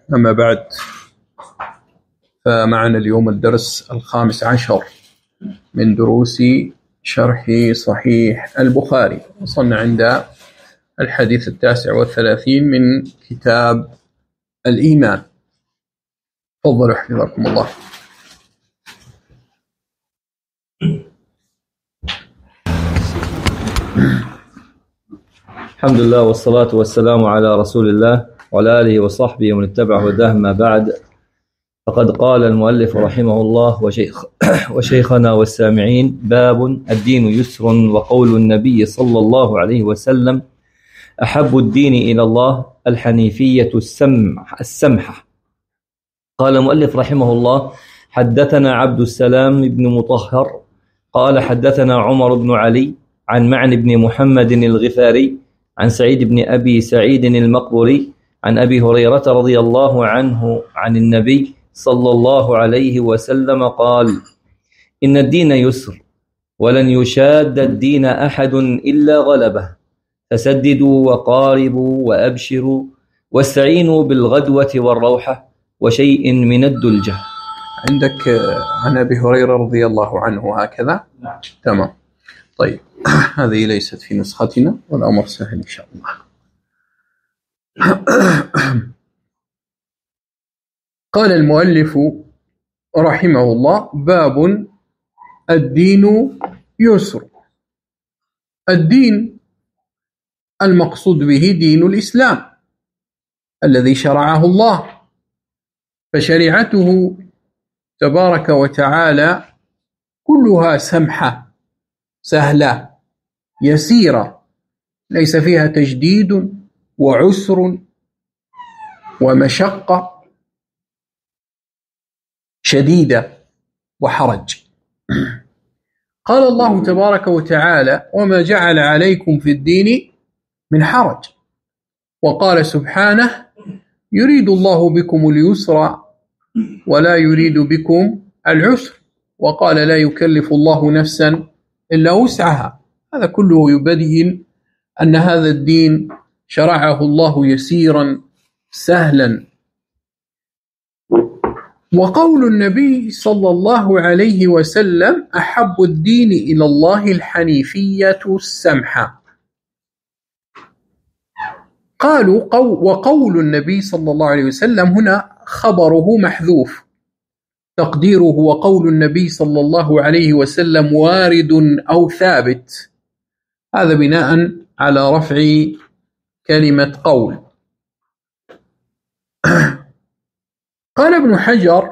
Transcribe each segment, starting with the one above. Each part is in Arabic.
أما بعد، فمعنا اليوم الدرس 15 من دروس شرح صحيح البخاري. وصلنا عند الحديث 39 من كتاب الإيمان. تفضلوا حفظكم الله. الحمد لله والصلاة والسلام على رسول الله وعلى آله وصحبه ومن اتبع هداه. ما بعد، فقد قال المؤلف رحمه الله وشيخنا والسامعين: باب الدين يسر، وقول النبي صلى الله عليه وسلم: أحب الدين إلى الله الحنيفية السمحة. قال المؤلف رحمه الله: حدثنا عبد السلام بن مطهر قال حدثنا عمر بن علي عن معن بن محمد الغفاري عن سعيد بن أبي سعيد المقبري عن أبي هريرة رضي الله عنه عن النبي صلى الله عليه وسلم قال: إن الدين يسر، ولن يشاد الدين أحد إلا غلبه، فسددوا وقاربوا وأبشروا، واستعينوا بالغدوة والروحة وشيء من الدلجة. عندك عن أبي هريرة رضي الله عنه هكذا؟ نعم. تمام. طيب، هذه ليست في نسختنا والأمر سهل إن شاء الله. قال المؤلف رحمه الله: باب الدين يسر. الدين المقصود به دين الإسلام الذي شرعه الله، فشريعته تبارك وتعالى كلها سمحة سهلة يسيرة، ليس فيها تجديد وعسر ومشقة شديدة وحرج. قال الله تبارك وتعالى: وما جعل عليكم في الدين من حرج. وقال سبحانه: يريد الله بكم اليسر ولا يريد بكم العسر. وقال: لا يكلف الله نفسا إلا وسعها. هذا كله يبين أن هذا الدين شرعه الله يسيرا سهلا. وقول النبي صلى الله عليه وسلم: أحب الدين إلى الله الحنيفية السمحة. قالوا وقول النبي صلى الله عليه وسلم هنا خبره محذوف، تقديره: وقول النبي صلى الله عليه وسلم وارد أو ثابت. هذا بناء على رفع كلمة قول. قال ابن حجر: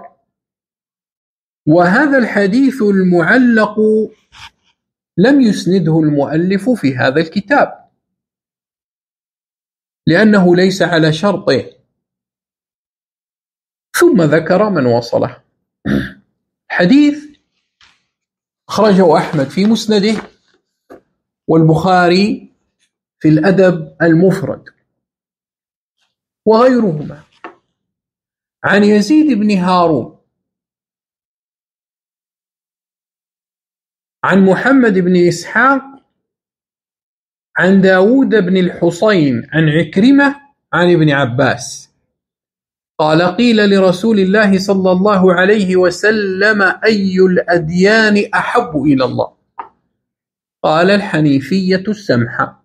وهذا الحديث المعلق لم يسنده المؤلف في هذا الكتاب، لأنه ليس على شرطه. ثم ذكر من وصله. حديث أخرجه أحمد في مسنده، والبخاري في الأدب المفرد، وغيرهما، عن يزيد بن هارون عن محمد بن إسحاق عن داود بن الحصين عن عكرمة عن ابن عباس قال: قيل لرسول الله صلى الله عليه وسلم: أي الأديان أحب إلى الله؟ قال: الحنيفية السمحة.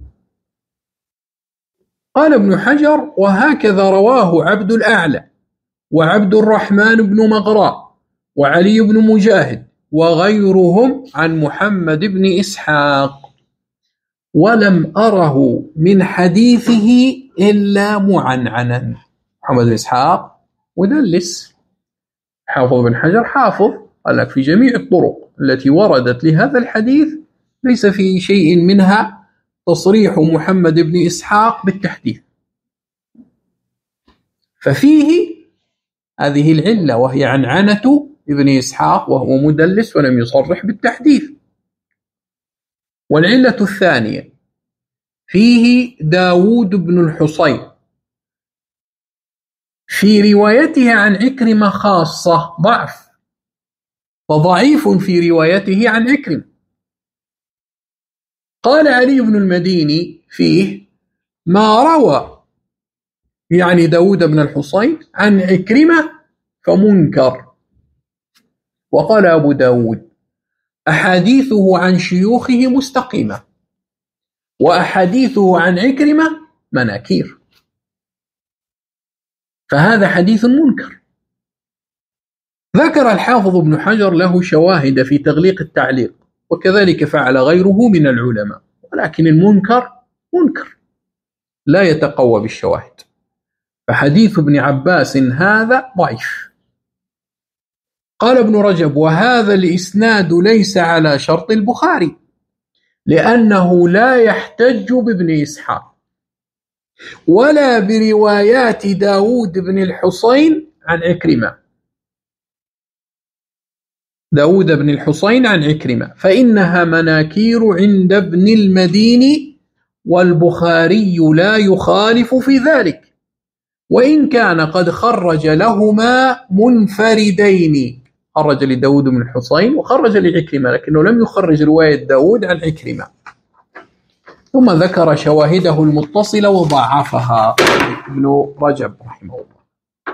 قال ابن حجر: وهكذا رواه عبد الأعلى وعبد الرحمن بن مغراء وعلي بن مجاهد وغيرهم عن محمد بن إسحاق، ولم أره من حديثه إلا معنعنا. محمد بن إسحاق مدلس، حافظ بن حجر حافظ، قال لك في جميع الطرق التي وردت لهذا الحديث ليس في شيء منها تصريح محمد بن إسحاق بالتحديث، ففيه هذه العلة، وهي عنعنة ابن إسحاق وهو مدلس ولم يصرح بالتحديث. والعلة الثانية: فيه داود بن الحصين في روايته عن عكرمة خاصة ضعف، فضعيف في روايته عن عكرمة. قال علي بن المديني فيه: ما روى يعني داود بن الحصين عن عكرمة فمنكر. وقال أبو داود أحاديثه عن شيوخه مستقيمة وأحاديثه عن عكرمة مناكير، فهذا حديث منكر. ذكر الحافظ ابن حجر له شواهد في تغليق التعليق، وكذلك فعل غيره من العلماء، ولكن المنكر منكر لا يتقوى بالشواهد. فحديث ابن عباس هذا ضعيف. قال ابن رجب وهذا الإسناد ليس على شرط البخاري لأنه لا يحتج بابن إسحاق ولا بروايات داود بن الحصين عن عكرمة. داود بن الحصين عن عكرمة فإنها مناكير عند ابن المديني، والبخاري لا يخالف في ذلك، وإن كان قد خرج لهما منفردين، خرج لداود بن الحصين وخرج لعكرمة، لكنه لم يخرج رواية داود عن عكرمة. ثم ذكر شواهده المتصلة وضعفها ابن رجب رحمه الله.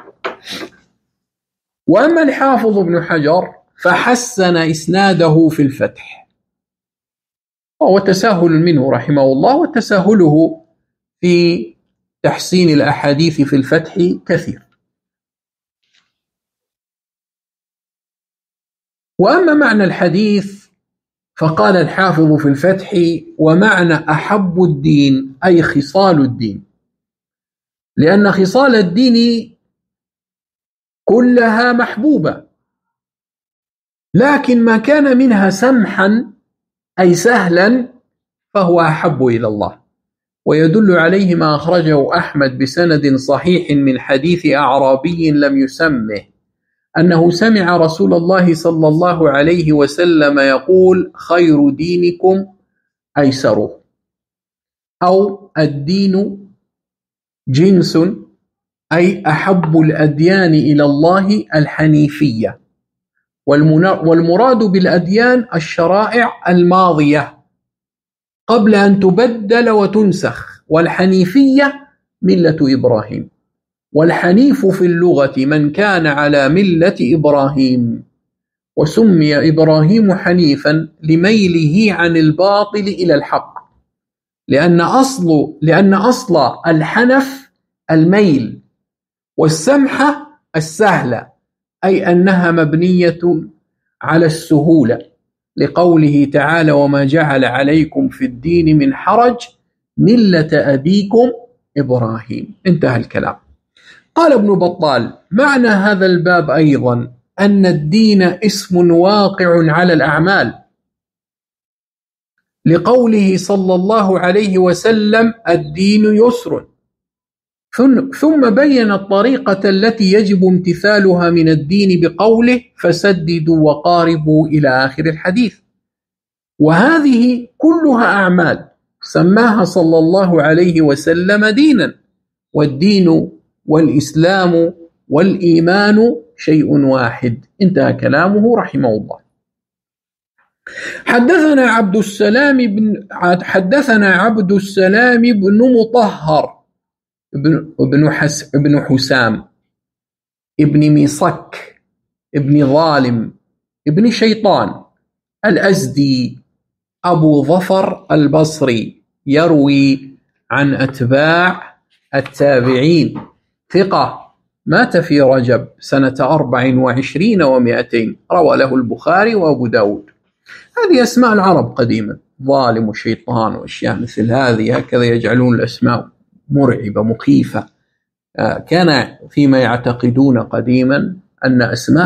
وأما الحافظ ابن حجر فحسن إسناده في الفتح، وهو تساهل منه رحمه الله، وتساهله في تحسين الأحاديث في الفتح كثير. وأما معنى الحديث فقال الحافظ في الفتح ومعنى أحب الدين أي خصال الدين، لأن خصال الدين كلها محبوبة، لكن ما كان منها سمحا أي سهلا فهو أحب إلى الله. ويدل عليه ما أخرجه أحمد بسند صحيح من حديث أعرابي لم يسمه أنه سمع رسول الله صلى الله عليه وسلم يقول خير دينكم أيسره، أو الدين جنس أي أحب الأديان إلى الله الحنيفية، والمراد بالأديان الشرائع الماضية قبل أن تبدل وتنسخ، والحنيفية ملة إبراهيم، والحنيف في اللغة من كان على ملة إبراهيم، وسمي إبراهيم حنيفا لميله عن الباطل إلى الحق، لأن أصل الحنف الميل، والسمحة السهلة، أي أنها مبنية على السهولة، لقوله تعالى وما جعل عليكم في الدين من حرج ملة أبيكم إبراهيم. انتهى الكلام. قال ابن بطال معنى هذا الباب أيضا أن الدين اسم واقع على الأعمال، لقوله صلى الله عليه وسلم الدين يسر، ثم بين الطريقة التي يجب امتثالها من الدين بقوله فسددوا وقاربوا إلى آخر الحديث. وهذه كلها أعمال سماها صلى الله عليه وسلم دينا، والدين والإسلام والإيمان شيء واحد. انتهى كلامه رحمه الله. حدثنا عبد السلام بن مطهر ابن حسام ابن ميصك ابن ظالم ابن شيطان الأزدي أبو ظفر البصري، يروي عن أتباع التابعين، ثقة، مات في رجب سنة 24 و200، روى له البخاري وأبو داود. هذه أسماء العرب قديما، ظالم وشيطان وأشياء مثل هذه، هكذا يجعلون الأسماء مرعبة مخيفة. كان فيما يعتقدون قديما أن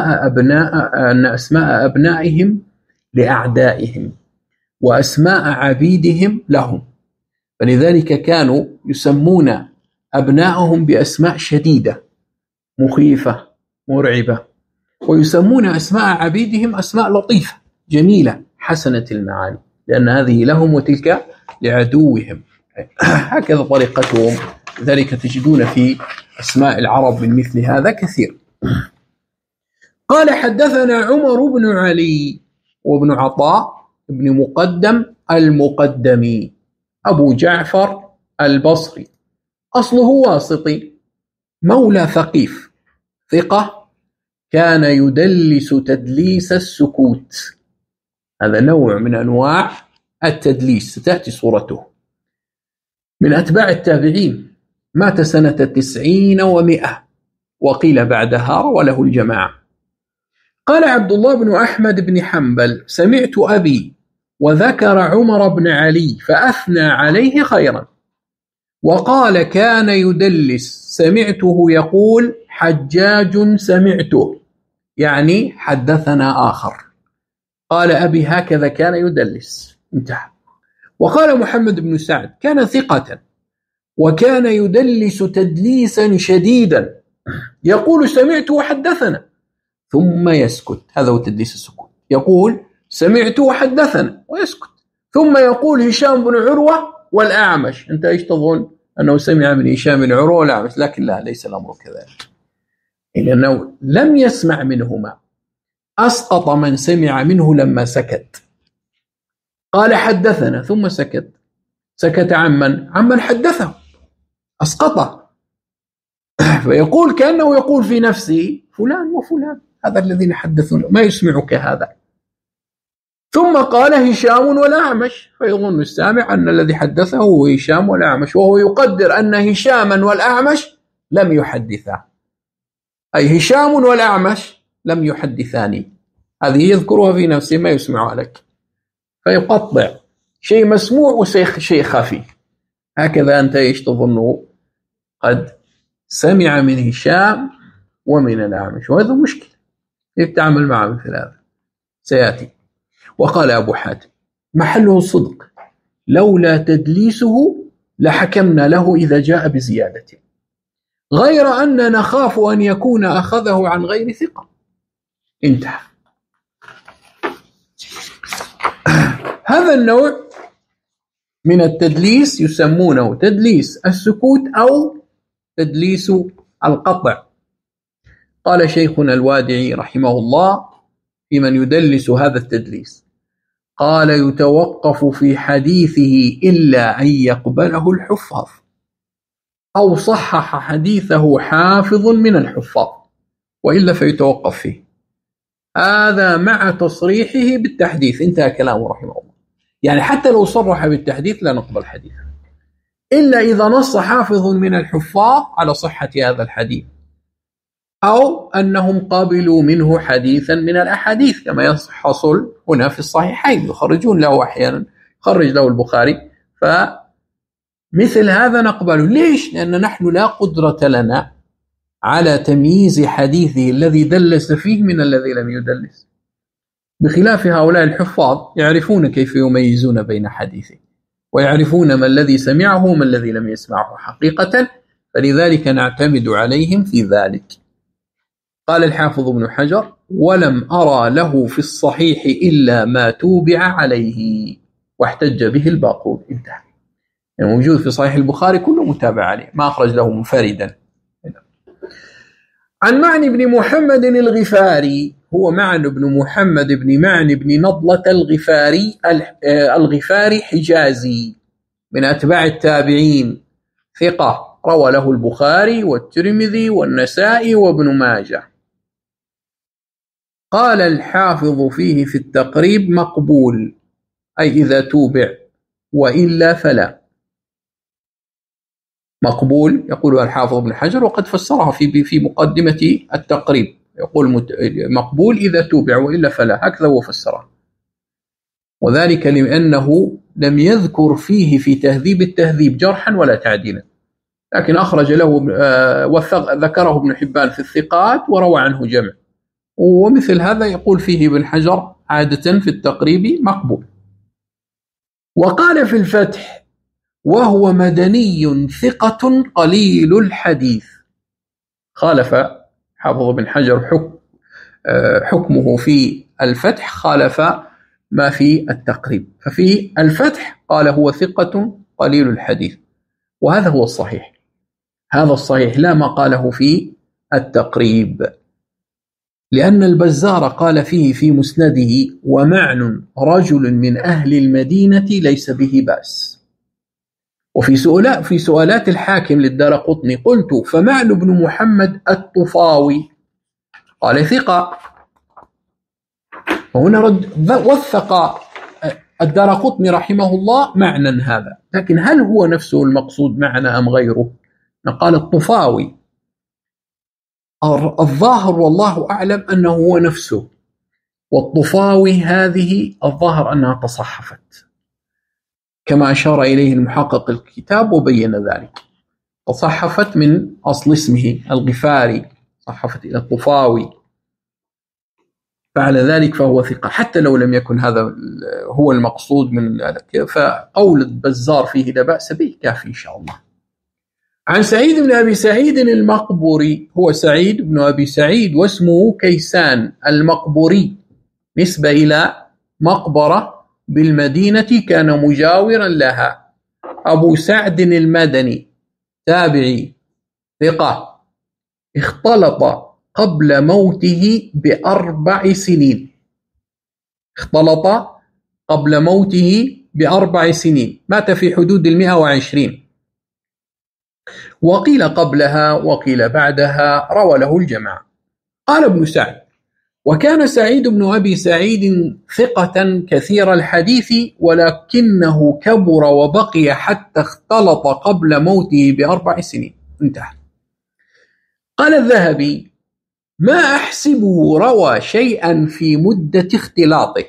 أسماء أبنائهم لأعدائهم وأسماء عبيدهم لهم، فلذلك كانوا يسمون أبنائهم بأسماء شديدة مخيفة مرعبة، ويسمون أسماء عبيدهم أسماء لطيفة جميلة حسنة المعاني، لأن هذه لهم وتلك لعدوهم. هكذا طريقتهم، ذلك تجدون في أسماء العرب من مثل هذا كثير. قال حدثنا عمر بن علي وابن عطاء ابن مقدم المقدمي أبو جعفر البصري، أصله واسطي، مولى ثقيف ثقة، كان يدلس تدليس السكوت. هذا نوع من أنواع التدليس ستأتي صورته. من أتباع التابعين، مات سنة 90 و100، وقيل بعدها، وله الجماعة. قال عبد الله بن أحمد بن حنبل: سمعت أبي وذكر عمر بن علي فأثنى عليه خيرا، وقال: كان يدلس، سمعته يقول حجاج سمعته، يعني حدثنا آخر. قال أبي: هكذا كان يدلس، انتهى. وقال محمد بن سعد: كان ثقة، وكان يدلس تدليسا شديدا، يقول سمعت وحدثنا ثم يسكت. هذا هو تدليس السكوت، يقول سمعت وحدثنا ويسكت، ثم يقول هشام بن عروة والأعمش. أنت إيش تظن؟ أنه سمع من هشام بن عروة والأعمش، لكن لا، ليس الأمر كذلك، لأنه لم يسمع منهما، أسقط من سمع منه لما سكت. قال حدثنا ثم سكت، سكت عمن حدثه، أسقطه. فيقول كأنه يقول في نفسه فلان وفلان، هذا الذين حدثون، ما يسمعك هذا. ثم قال هشام والأعمش، فيظن السامع أن الذي حدثه هو هشام والأعمش، وهو يقدر أن هشاما والأعمش لم يحدثا، أي هشام والأعمش لم يحدثاني. هذه يذكرها في نفسه، ما يسمعها لك، فيقطع شيء مسموع وشيء خفي. هكذا أنت إيش تظنه؟ قد سمع من هشام ومن الأعمش، وهذا مشكلة، كيف تعمل معه مثل هذا؟ سيأتي. وقال أبو حاتم: محله الصدق، لولا تدليسه لحكمنا له إذا جاء بزيادة، غير أن نخاف أن يكون أخذه عن غير ثقة. انتهى. هذا النوع من التدليس يسمونه تدليس السكوت أو تدليس القطع. قال شيخنا الوادعي رحمه الله في من يدلس هذا التدليس، قال: يتوقف في حديثه إلا أن يقبله الحفاظ، أو صحح حديثه حافظ من الحفاظ، وإلا فيتوقف فيه. هذا مع تصريحه بالتحديث. انتهى كلامه رحمه الله. يعني حتى لو صرح بالتحديث لا نقبل حديثه، إلا إذا نص حافظ من الحفاظ على صحة هذا الحديث، أو أنهم قبلوا منه حديثا من الأحاديث، كما يحصل هنا في الصحيحين، يخرجون له أحيانا، خرج له البخاري، فمثل هذا نقبله. ليش؟ لأن نحن لا قدرة لنا على تمييز حديثه الذي دلس فيه من الذي لم يدلس، بخلاف هؤلاء الحفاظ يعرفون كيف يميزون بين حديثه، ويعرفون ما الذي سمعه وما الذي لم يسمعه حقيقة، فلذلك نعتمد عليهم في ذلك. قال الحافظ ابن حجر: ولم أرى له في الصحيح إلا ما توبع عليه واحتج به الباقون. انتهى. يعني موجود في صحيح البخاري كله متابع عليه، ما أخرج له منفردا. عن معن بن محمد الغفاري، هو معن بن محمد بن معن بن نضلة الغفاري حجازي، من أتباع التابعين، ثقة، روى له البخاري والترمذي والنسائي وابن ماجه. قال الحافظ فيه في التقريب: مقبول، أي إذا توبع، وإلا فلا. مقبول يقول الحافظ ابن حجر، وقد فسرها في مقدمة التقريب، يقول مقبول إذا توبع وإلا فلا، هكذا هو فسرها، وذلك لأنه لم يذكر فيه في تهذيب التهذيب جرحا ولا تعديلا، لكن أخرج له ذكره ابن حبان في الثقات وروى عنه جمع، ومثل هذا يقول فيه ابن حجر عادة في التقريب مقبول. وقال في الفتح: وهو مدني ثقة قليل الحديث. خالف حافظ ابن حجر حكمه في الفتح، خالف ما في التقريب، ففي الفتح قال هو ثقة قليل الحديث، وهذا هو الصحيح، هذا الصحيح، لا ما قاله في التقريب، لأن البزار قال فيه في مسنده: ومعن رجل من أهل المدينة ليس به بأس. في سؤالات الحاكم للدارقطني قلت: فمعن بن محمد الطفاوي؟ قال: ثقة. وهنا وثق الدارقطني رحمه الله معنى هذا، لكن هل هو نفسه المقصود معنى أم غيره؟ قال الطفاوي. الظاهر والله أعلم أنه هو نفسه، والطفاوي هذه الظاهر أنها تصحفت كما أشار إليه المحقق الكتاب وبين ذلك، تصحفت من أصل اسمه الغفاري، صحفت إلى الطفاوي، فعلى ذلك فهو ثقة حتى لو لم يكن هذا هو المقصود من ذلك، فقول البزار فيه لا بأس به كافي إن شاء الله. عن سعيد بن أبي سعيد المقبوري، هو سعيد بن أبي سعيد واسمه كيسان المقبوري، نسبة إلى مقبرة بالمدينة كان مجاورا لها. أبو سعد المدني، تابعي، ثقة، اختلط قبل موته ب4 سنين، اختلط قبل موته ب4 سنين، مات في حدود 120، وقيل قبلها وقيل بعدها، روى له الجماعة. قال ابن سعد: وكان سعيد بن أبي سعيد ثقة كثير الحديث، ولكنه كبر وبقي حتى اختلط قبل موته ب4 سنين. انتهى. قال الذهبي: ما أحسبه روى شيئا في مدة اختلاطه،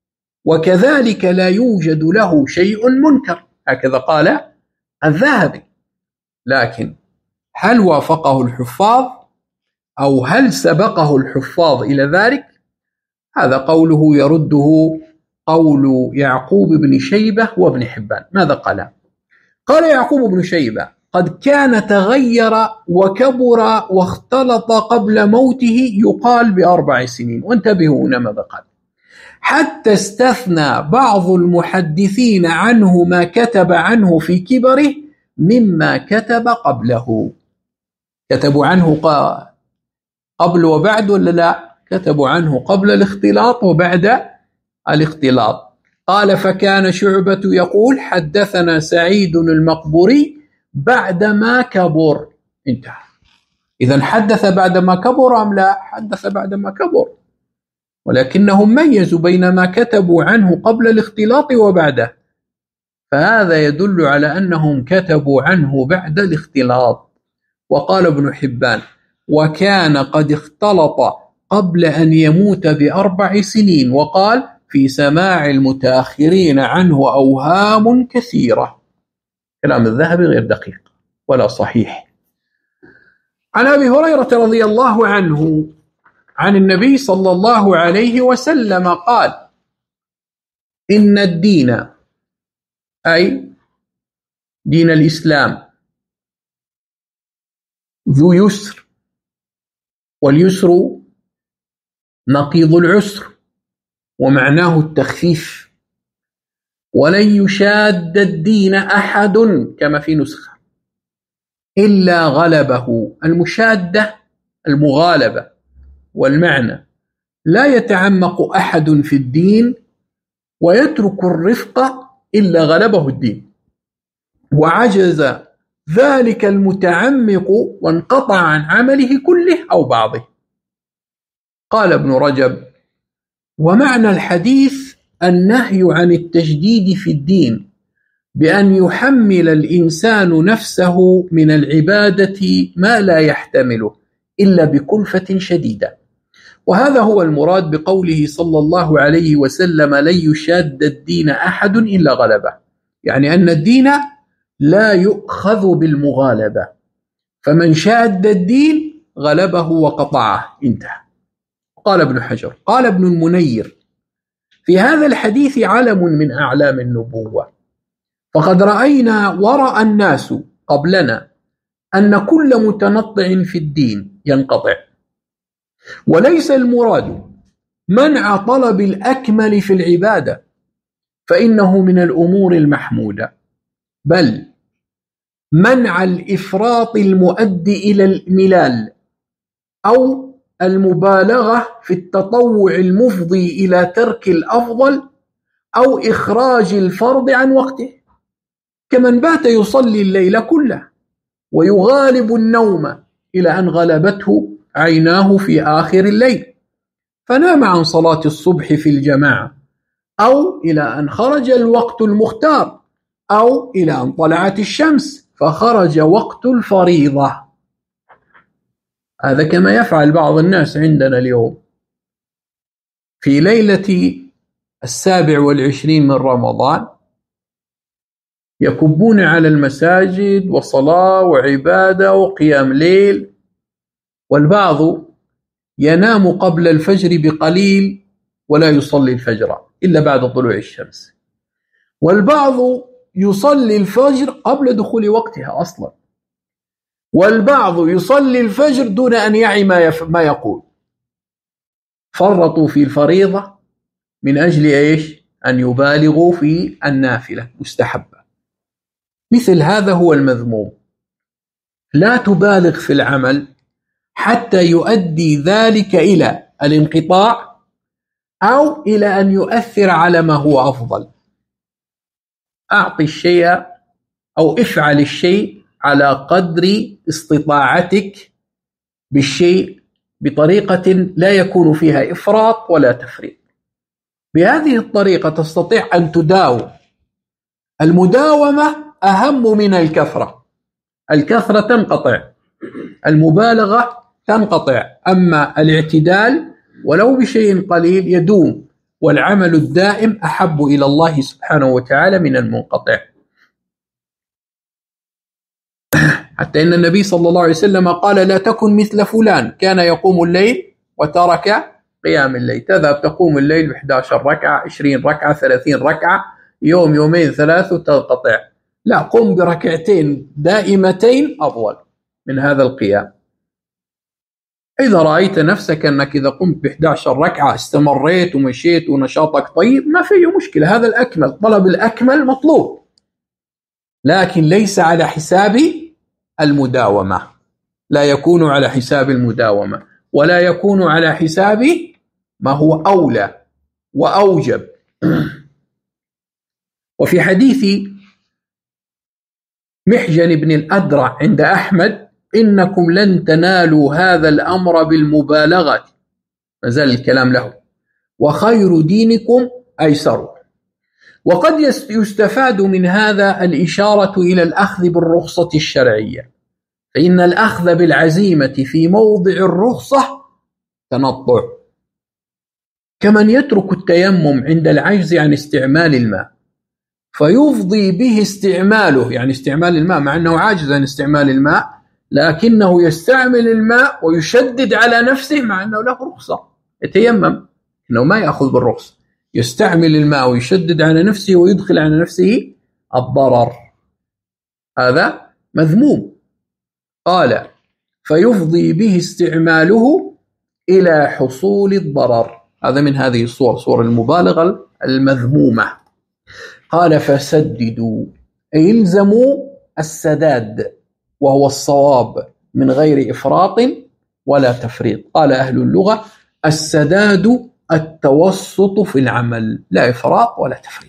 وكذلك لا يوجد له شيء منكر. هكذا قال الذهبي، لكن هل وافقه الحفاظ أو هل سبقه الحفاظ إلى ذلك؟ هذا قوله يرده قول يعقوب بن شيبة وابن حبان. ماذا قال؟ قال يعقوب بن شيبة: قد كان تغير وكبر واختلط قبل موته، يقال ب4 سنين. وانتبهوا هنا ماذا قال: حتى استثنى بعض المحدثين عنه ما كتب عنه في كبره مما كتب قبله. كتبوا عنه قبل وبعد ولا لا؟ كتبوا عنه قبل الاختلاط وبعد الاختلاط. قال: فكان شعبة يقول: حدثنا سعيد المقبوري بعدما كبر. انتهى. إذن حدث بعدما كبر أم لا؟ حدث بعدما كبر، ولكنهم ميزوا بين ما كتبوا عنه قبل الاختلاط وبعده، فهذا يدل على أنهم كتبوا عنه بعد الاختلاط. وقال ابن حبان: وكان قد اختلط قبل أن يموت ب4 سنين، وقال: في سماع المتأخرين عنه أوهام كثيرة. كلام الذهبي غير دقيق ولا صحيح. عن أبي هريرة رضي الله عنه عن النبي صلى الله عليه وسلم قال: إن الدين، أي دين الإسلام، ذو يسر، واليسر نقيض العسر، ومعناه التخفيف، ولن يشاد الدين أحد كما في نسخة إلا غلبه. المشادة المغالبة، والمعنى لا يتعمق أحد في الدين ويترك الرفق إلا غلبه الدين، وعجز ذلك المتعمق وانقطع عن عمله كله أو بعضه. قال ابن رجب: ومعنى الحديث النهي عن التجديد في الدين، بأن يحمل الإنسان نفسه من العبادة ما لا يحتمله إلا بكلفة شديدة. وهذا هو المراد بقوله صلى الله عليه وسلم: لن يشاد الدين أحد إلا غلبه، يعني أن الدين لا يؤخذ بالمغالبة، فمن شاد الدين غلبه وقطعه. انتهى. قال ابن حجر: قال ابن المنير: في هذا الحديث علم من أعلام النبوة، فقد رأينا ورأى الناس قبلنا أن كل متنطع في الدين ينقطع، وليس المراد منع طلب الأكمل في العبادة، فإنه من الأمور المحمودة، بل منع الإفراط المؤدي إلى الملال أو المبالغة في التطوع المفضي إلى ترك الأفضل أو إخراج الفرض عن وقته. كمن بات يصلي الليل كله ويغالب النوم إلى أن غلبته عيناه في آخر الليل فنام عن صلاة الصبح في الجماعة، أو إلى أن خرج الوقت المختار، أو إلى أن طلعت الشمس فخرج وقت الفريضة. هذا كما يفعل بعض الناس عندنا اليوم في ليلة 27 من رمضان، يكبون على المساجد وصلاة وعبادة وقيام ليل، والبعض ينام قبل الفجر بقليل ولا يصلي الفجر إلا بعد طلوع الشمس، والبعض يصلي الفجر قبل دخول وقتها أصلا، والبعض يصلي الفجر دون أن يعي ما يقول. فرطوا في الفريضة من أجل إيش؟ أن يبالغوا في النافلة مستحبة. مثل هذا هو المذموم. لا تبالغ في العمل حتى يؤدي ذلك إلى الانقطاع أو إلى أن يؤثر على ما هو أفضل. أعطي الشيء أو افعل الشيء على قدر استطاعتك بالشيء بطريقة لا يكون فيها إفراط ولا تفريط. بهذه الطريقة تستطيع أن تداوم. المداومة أهم من الكثرة. الكثرة تنقطع، المبالغة تنقطع، أما الاعتدال ولو بشيء قليل يدوم، والعمل الدائم أحب إلى الله سبحانه وتعالى من المنقطع. حتى إن النبي صلى الله عليه وسلم قال: لا تكن مثل فلان كان يقوم الليل وترك قيام الليل. تذهب تقوم الليل ب11 ركعة، 20 ركعة، 30 ركعة، يوم يومين ثلاث وتنقطع. لا، قم بركعتين دائمتين أفضل من هذا القيام. إذا رأيت نفسك أنك إذا قمت ب11 ركعة استمريت ومشيت ونشاطك طيب ما فيه مشكلة، هذا الأكمل. طلب الأكمل مطلوب، لكن ليس على حساب المداومة. لا يكون على حساب المداومة، ولا يكون على حساب ما هو أولى وأوجب. وفي حديث محجن بن الأدرع عند أحمد: إنكم لن تنالوا هذا الأمر بالمبالغة، مازال الكلام له، وخير دينكم أيسره. وقد يستفاد من هذا الإشارة إلى الأخذ بالرخصة الشرعية، فإن الأخذ بالعزيمة في موضع الرخصة تنطع، كمن يترك التيمم عند العجز عن استعمال الماء فيفضي به استعماله، يعني استعمال الماء مع أنه عاجز عن استعمال الماء، لكنه يستعمل الماء ويشدد على نفسه مع أنه له رخصة. يتيمم أنه ما يأخذ بالرخصة، يستعمل الماء ويشدد على نفسه ويدخل على نفسه الضرر، هذا مذموم. قال: فيفضي به استعماله إلى حصول الضرر. هذا من هذه الصور، صور المبالغة المذمومة. قال: فسددوا، أي الزموا السداد، وهو الصواب من غير إفراط ولا تفريط. قال أهل اللغة: السداد التوسط في العمل، لا إفراط ولا تفريط.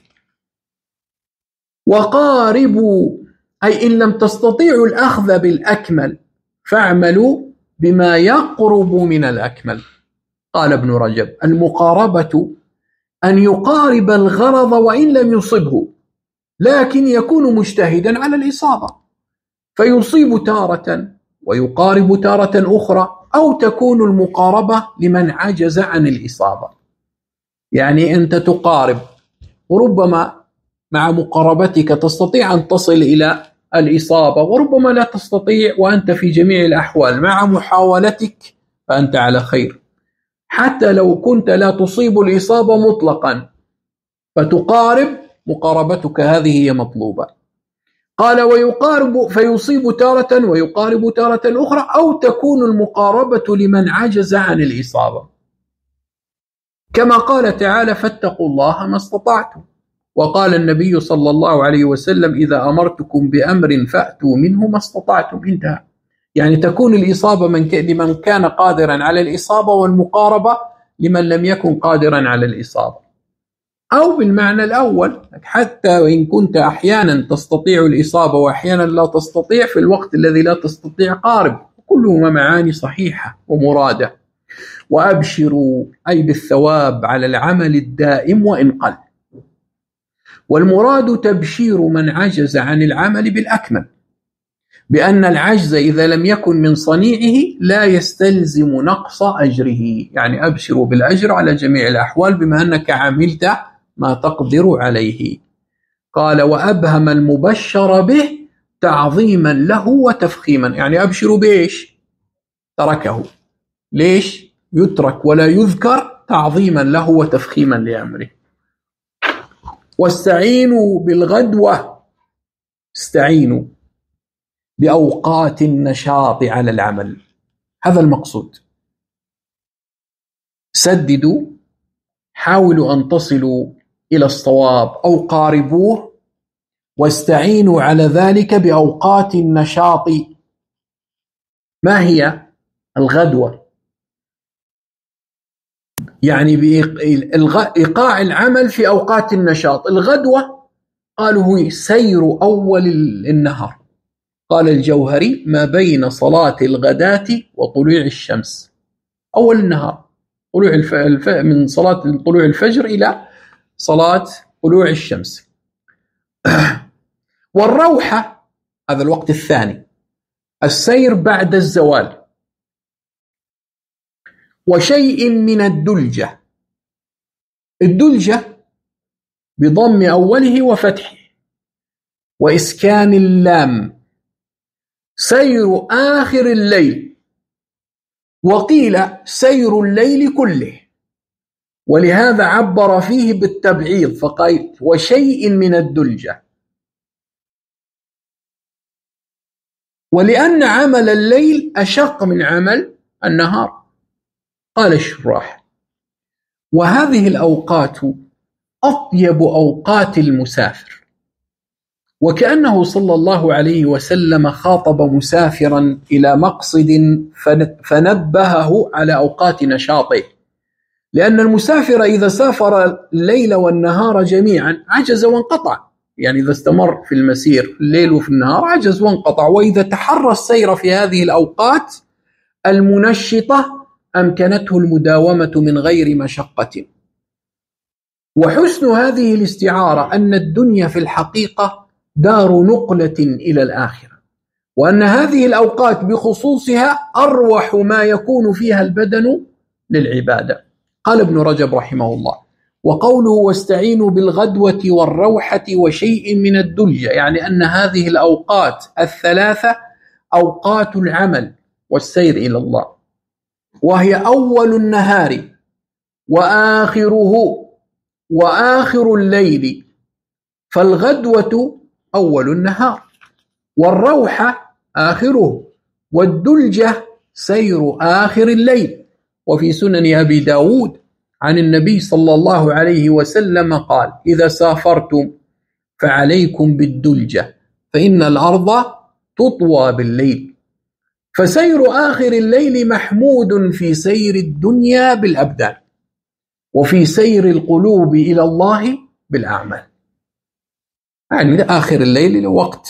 وقاربوا، أي إن لم تستطيعوا الأخذ بالأكمل فاعملوا بما يقرب من الأكمل. قال ابن رجب: المقاربة أن يقارب الغرض وإن لم يصبه، لكن يكون مجتهدا على الإصابة فيصيب تارة ويقارب تارة أخرى، أو تكون المقاربة لمن عجز عن الإصابة. يعني أنت تقارب، وربما مع مقاربتك تستطيع أن تصل إلى الإصابة، وربما لا تستطيع، وأنت في جميع الأحوال مع محاولتك فأنت على خير. حتى لو كنت لا تصيب الإصابة مطلقا فتقارب، مقاربتك هذه هي مطلوبة. قال: ويقارب فيصيب تارة ويقارب تارة أخرى، أو تكون المقاربة لمن عجز عن الإصابة، كما قال تعالى: فاتقوا الله ما استطعتم. وقال النبي صلى الله عليه وسلم: إذا أمرتكم بأمر فأتوا منه ما استطعتم. انتهى. يعني تكون الإصابة لمن كان قادرا على الإصابة، والمقاربة لمن لم يكن قادرا على الإصابة. أو بالمعنى الأول، حتى وإن كنت أحيانا تستطيع الإصابة وأحيانا لا تستطيع، في الوقت الذي لا تستطيع قارب، كلهما معاني صحيحة ومرادة. وأبشروا أي بالثواب على العمل الدائم وإن قل. والمراد تبشير من عجز عن العمل بالأكمل، بأن العجز إذا لم يكن من صنيعه لا يستلزم نقص أجره، يعني أبشروا بالأجر على جميع الأحوال بما أنك عملت ما تقدر عليه. قال: وأبهم المبشر به تعظيما له وتفخيما، يعني أبشروا بإيش؟ تركه، ليش يترك ولا يذكر؟ تعظيما له وتفخيما لأمره. واستعينوا بالغدوة، استعينوا بأوقات النشاط على العمل، هذا المقصود. سددوا، حاولوا أن تصلوا إلى الصواب أو قاربوه، واستعينوا على ذلك بأوقات النشاط. ما هي الغدوة؟ يعني بإيقاع العمل في أوقات النشاط. الغدوة قالوا هو سير أول النهار. قال الجوهري: ما بين صلاة الغداة وطلوع الشمس، أول النهار، من صلاة طلوع الفجر إلى صلاة طلوع الشمس. والروحة هذا الوقت الثاني، السير بعد الزوال. وشيء من الدلجة، الدلجة بضم أوله وفتحه وإسكان اللام، سير آخر الليل، وقيل سير الليل كله، ولهذا عبر فيه بالتبعيض فقال: وشيء من الدلجة، ولأن عمل الليل أشق من عمل النهار. قال الشراح: وهذه الأوقات أطيب أوقات المسافر، وكأنه صلى الله عليه وسلم خاطب مسافرا إلى مقصد فنبهه على أوقات نشاطه، لأن المسافر إذا سافر الليل والنهار جميعا عجز وانقطع، يعني إذا استمر في المسير في الليل وفي النهار عجز وانقطع. وإذا تحرى السير في هذه الأوقات المنشطة أمكنته المداومة من غير مشقة. وحسن هذه الاستعارة أن الدنيا في الحقيقة دار نقلة إلى الآخرة، وأن هذه الأوقات بخصوصها أروح ما يكون فيها البدن للعبادة. قال ابن رجب رحمه الله: وقوله واستعينوا بالغدوة والروحة وشيء من الدلجة، يعني أن هذه الأوقات الثلاثة أوقات العمل والسير إلى الله، وهي أول النهار وآخره وآخر الليل، فالغدوة أول النهار، والروحة آخره، والدلجة سير آخر الليل. وفي سنن أبي داود عن النبي صلى الله عليه وسلم قال: إذا سافرتم فعليكم بالدلجة، فإن الأرض تطوى بالليل. فسير آخر الليل محمود في سير الدنيا بالأبدان، وفي سير القلوب إلى الله بالأعمال. يعني آخر الليل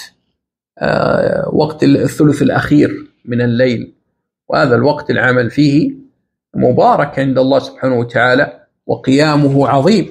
وقت الثلث الأخير من الليل، وهذا الوقت العمل فيه مبارك عند الله سبحانه وتعالى، وقيامه عظيم.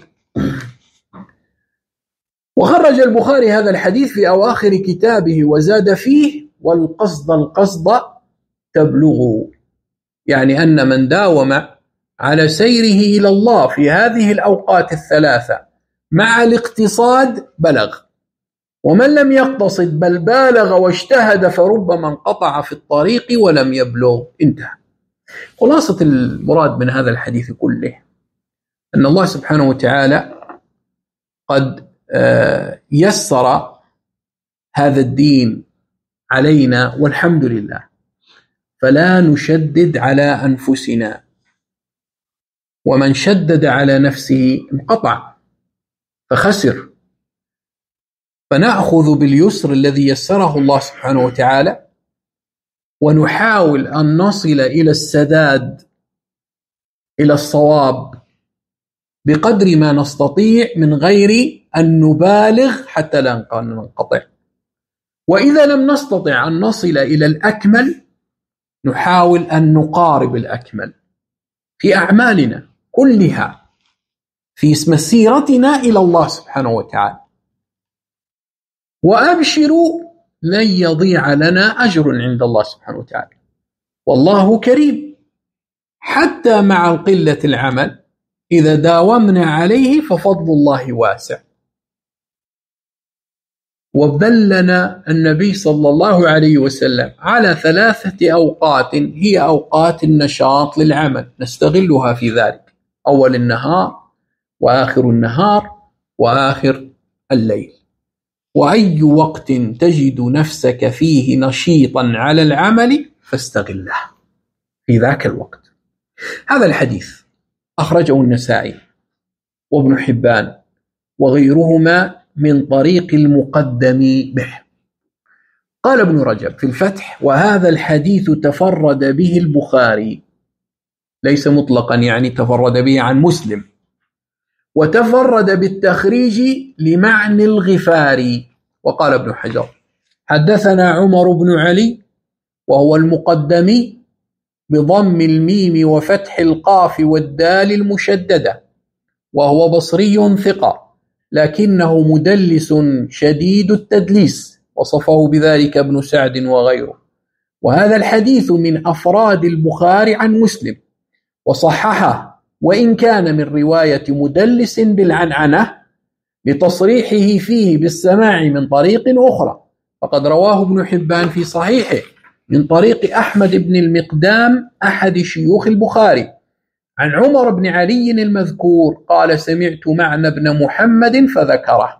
وخرج البخاري هذا الحديث في أواخر كتابه وزاد فيه: والقصد تبلغه، يعني أن من داوم على سيره إلى الله في هذه الأوقات الثلاثة مع الاقتصاد بلغ، ومن لم يقتصد بل بالغ واجتهد فربما انقطع في الطريق ولم يبلغ. انتهى. خلاصة المراد من هذا الحديث كله أن الله سبحانه وتعالى قد يسر هذا الدين علينا والحمد لله، فلا نشدد على أنفسنا، ومن شدد على نفسه انقطع فخسر. فنأخذ باليسر الذي يسره الله سبحانه وتعالى، ونحاول أن نصل إلى السداد، إلى الصواب، بقدر ما نستطيع من غير أن نبالغ حتى لا ننقطع. وإذا لم نستطع أن نصل إلى الأكمل نحاول أن نقارب الأكمل في أعمالنا كلها في مسيرتنا إلى الله سبحانه وتعالى. وأبشروا لن يضيع لنا أجر عند الله سبحانه وتعالى، والله كريم حتى مع القلة العمل إذا داومنا عليه ففضل الله واسع. وبلنا النبي صلى الله عليه وسلم على 3 أوقات هي أوقات النشاط للعمل نستغلها في ذلك: أول النهار، وآخر النهار، وآخر الليل. وأي وقت تجد نفسك فيه نشيطا على العمل فاستغله في ذاك الوقت. هذا الحديث أخرجه النسائي وابن حبان وغيرهما من طريق المقدم به. قال ابن رجب في الفتح: وهذا الحديث تفرد به البخاري، ليس مطلقا يعني تفرد به عن مسلم، وتفرد بالتخريج لمعنى الغفاري. وقال ابن حجر: حدثنا عمر بن علي وهو المقدمي بضم الميم وفتح القاف والدال المشددة، وهو بصري ثقة لكنه مدلس شديد التدليس، وصفه بذلك ابن سعد وغيره. وهذا الحديث من أفراد البخاري عن مسلم، وصححه وإن كان من رواية مدلس بالعنعنة لتصريحه فيه بالسماع من طريق أخرى، فقد رواه ابن حبان في صحيحه من طريق أحمد بن المقدام أحد شيوخ البخاري عن عمر بن علي المذكور قال: سمعت معنى بن محمد فذكره.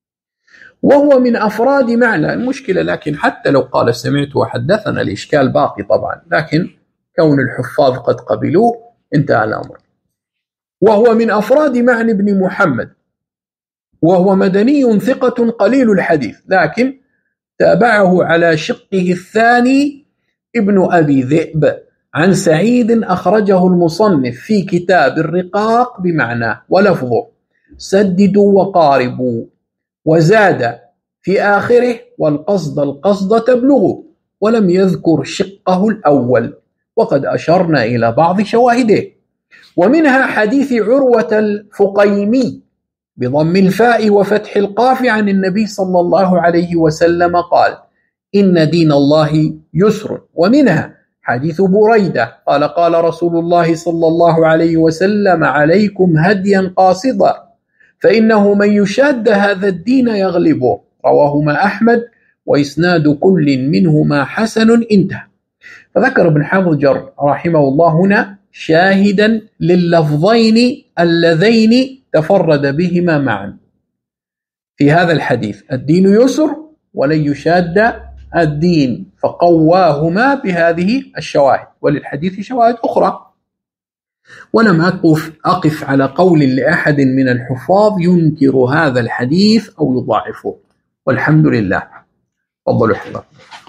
وهو من أفراد معنى. المشكلة لكن حتى لو قال سمعت وحدثنا الإشكال باقي طبعا، لكن كون الحفاظ قد قبلوه انتهى الأمر. وهو من أفراد معنى بن محمد، وهو مدني ثقة قليل الحديث، لكن تابعه على شقه الثاني ابن أبي ذئب عن سعيد أخرجه المصنف في كتاب الرقاق بمعناه ولفظه: سددوا وقاربوا، وزاد في آخره: والقصد تبلغوا، ولم يذكر شقه الأول، وقد أشرنا إلى بعض شواهده. ومنها حديث عروة الفقيمي بضم الفاء وفتح القاف عن النبي صلى الله عليه وسلم قال: إن دين الله يسر. ومنها حديث بريدة قال: قال رسول الله صلى الله عليه وسلم: عليكم هديا قاصدا، فإنه من يشاد هذا الدين يغلبه. رواهما أحمد وإسناد كل منهما حسن. انتهى. فذكر ابن حجر رحمه الله هنا شاهدا لللفظين اللذين تفرد بهما معا في هذا الحديث: الدين يسر ولن يشاد الدين، فقواهما بهذه الشواهد. وللحديث شواهد أخرى. ولم أقف على قول لأحد من الحفاظ ينكر هذا الحديث أو يضاعفه، والحمد لله. تفضلوا حفظ.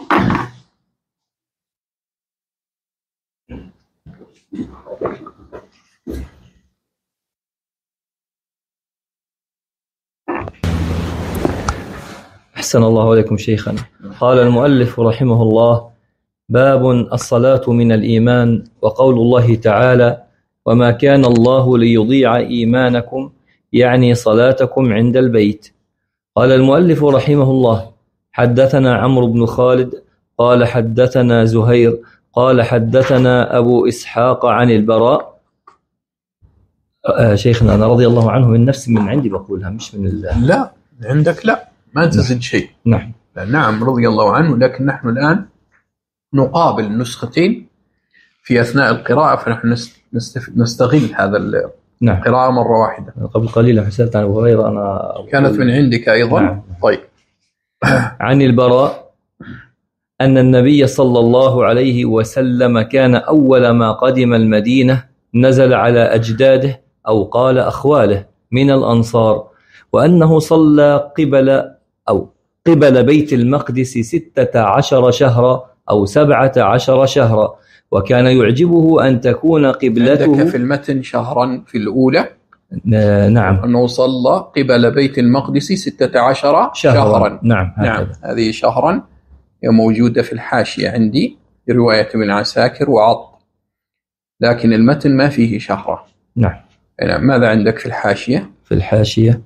أحسن الله عليكم شيخنا. قال المؤلف رحمه الله: باب الصلاة من الإيمان. وقول الله تعالى: وما كان الله ليضيع إيمانكم، يعني صلاتكم عند البيت. قال المؤلف رحمه الله: حدثنا عمرو بن خالد قال حدثنا زهير قال حدثنا أبو إسحاق عن البراء. شيخنا أنا رضي الله عنه من نفسي من عندي بقولها مش من الله. لا عندك لا ما تزيد شيء. نعم. نعم رضي الله عنه، لكن نحن الآن نقابل النسختين في أثناء القراءة، فنحن نستغل هذا القراءة مرة واحدة. قبل قليل حسألت عن أبو هريرة أنا كانت من عندك أيضا. نعم. طيب. عن البراء أن النبي صلى الله عليه وسلم كان أول ما قدم المدينة نزل على أجداده أو قال أخواله من الأنصار، وأنه صلى قبل بيت المقدس 16 شهرا أو 17 شهرا، وكان يعجبه أن تكون قبلته. عندك في المتن شهرا في الأولى، نعم، أنه صلى قبل بيت المقدس 16 شهرا. نعم، هذه شهرا موجودة في الحاشية عندي في رواية ابن عساكر وعط، لكن المتن ما فيه شهرة. نعم. ماذا عندك في الحاشية؟ في الحاشية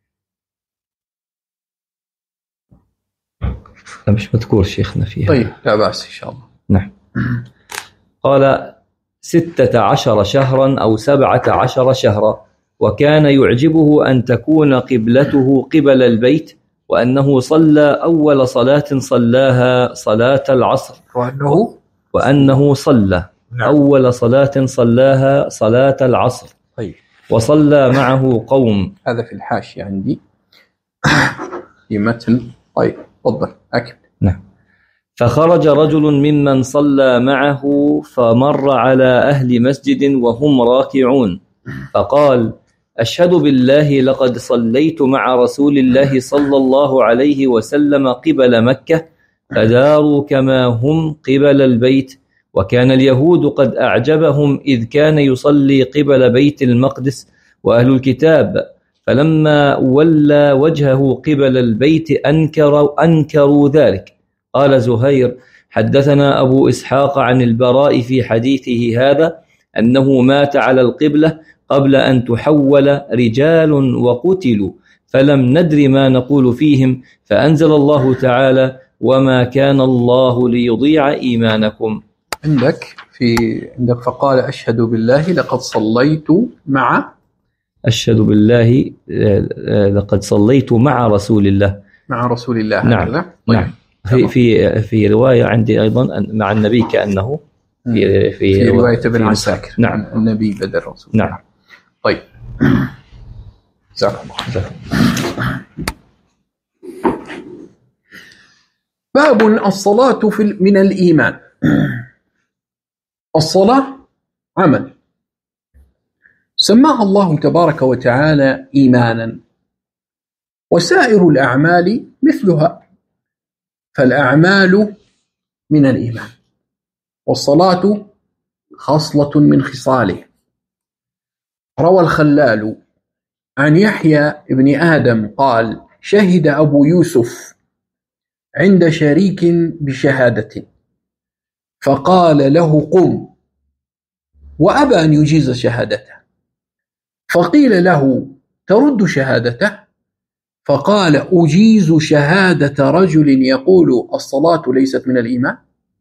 مش مذكور شيخنا فيها. طيب لا بأس إن شاء الله. نعم. قال 16 شهرا أو 17 شهرا، وكان يعجبه أن تكون قبلته قبل البيت، وأنه صلى أول صلاة صلاها صلاة العصر، وأنه صلى أول صلاة صلاها صلاة العصر. طيب. وصلى معه قوم. هذا في الحاشية عندي في متن. طيب تفضل أكمل. نعم. فخرج رجل ممن صلى معه فمر على أهل مسجد وهم راكعون، فقال: أشهد بالله لقد صليت مع رسول الله صلى الله عليه وسلم قبل مكة، فداروا كما هم قبل البيت، وكان اليهود قد أعجبهم إذ كان يصلي قبل بيت المقدس وأهل الكتاب، فلما ولى وجهه قبل البيت أنكروا ذلك. قال زهير: حدثنا أبو إسحاق عن البراء في حديثه هذا أنه مات على القبلة قبل أن تحول رجال وقتلوا، فلم ندر ما نقول فيهم، فأنزل الله تعالى: وما كان الله ليضيع إيمانكم. عندك فقال: أشهد بالله لقد صليت مع أشهد بالله لقد صليت مع رسول الله. مع رسول الله. نعم. طيب. نعم. في رواية عندي أيضا مع النبي، كأنه في رواية ابن عساكر. نعم. النبي بدل الرسول. نعم. طيب. جزاكم الله. باب الصلاة من الإيمان. الصلاة عمل سماها الله تبارك وتعالى إيمانا، وسائر الأعمال مثلها، فالأعمال من الإيمان، والصلاة خصلة من خصاله. روى الخلال عن يحيى ابن آدم قال: شهد أبو يوسف عند شريك بشهادة، فقال له: قم، وأبى أن يجيز شهادته، فقيل له: ترد شهادته؟ فقال: أجيز شهادة رجل يقول الصلاة ليست من الإيمان.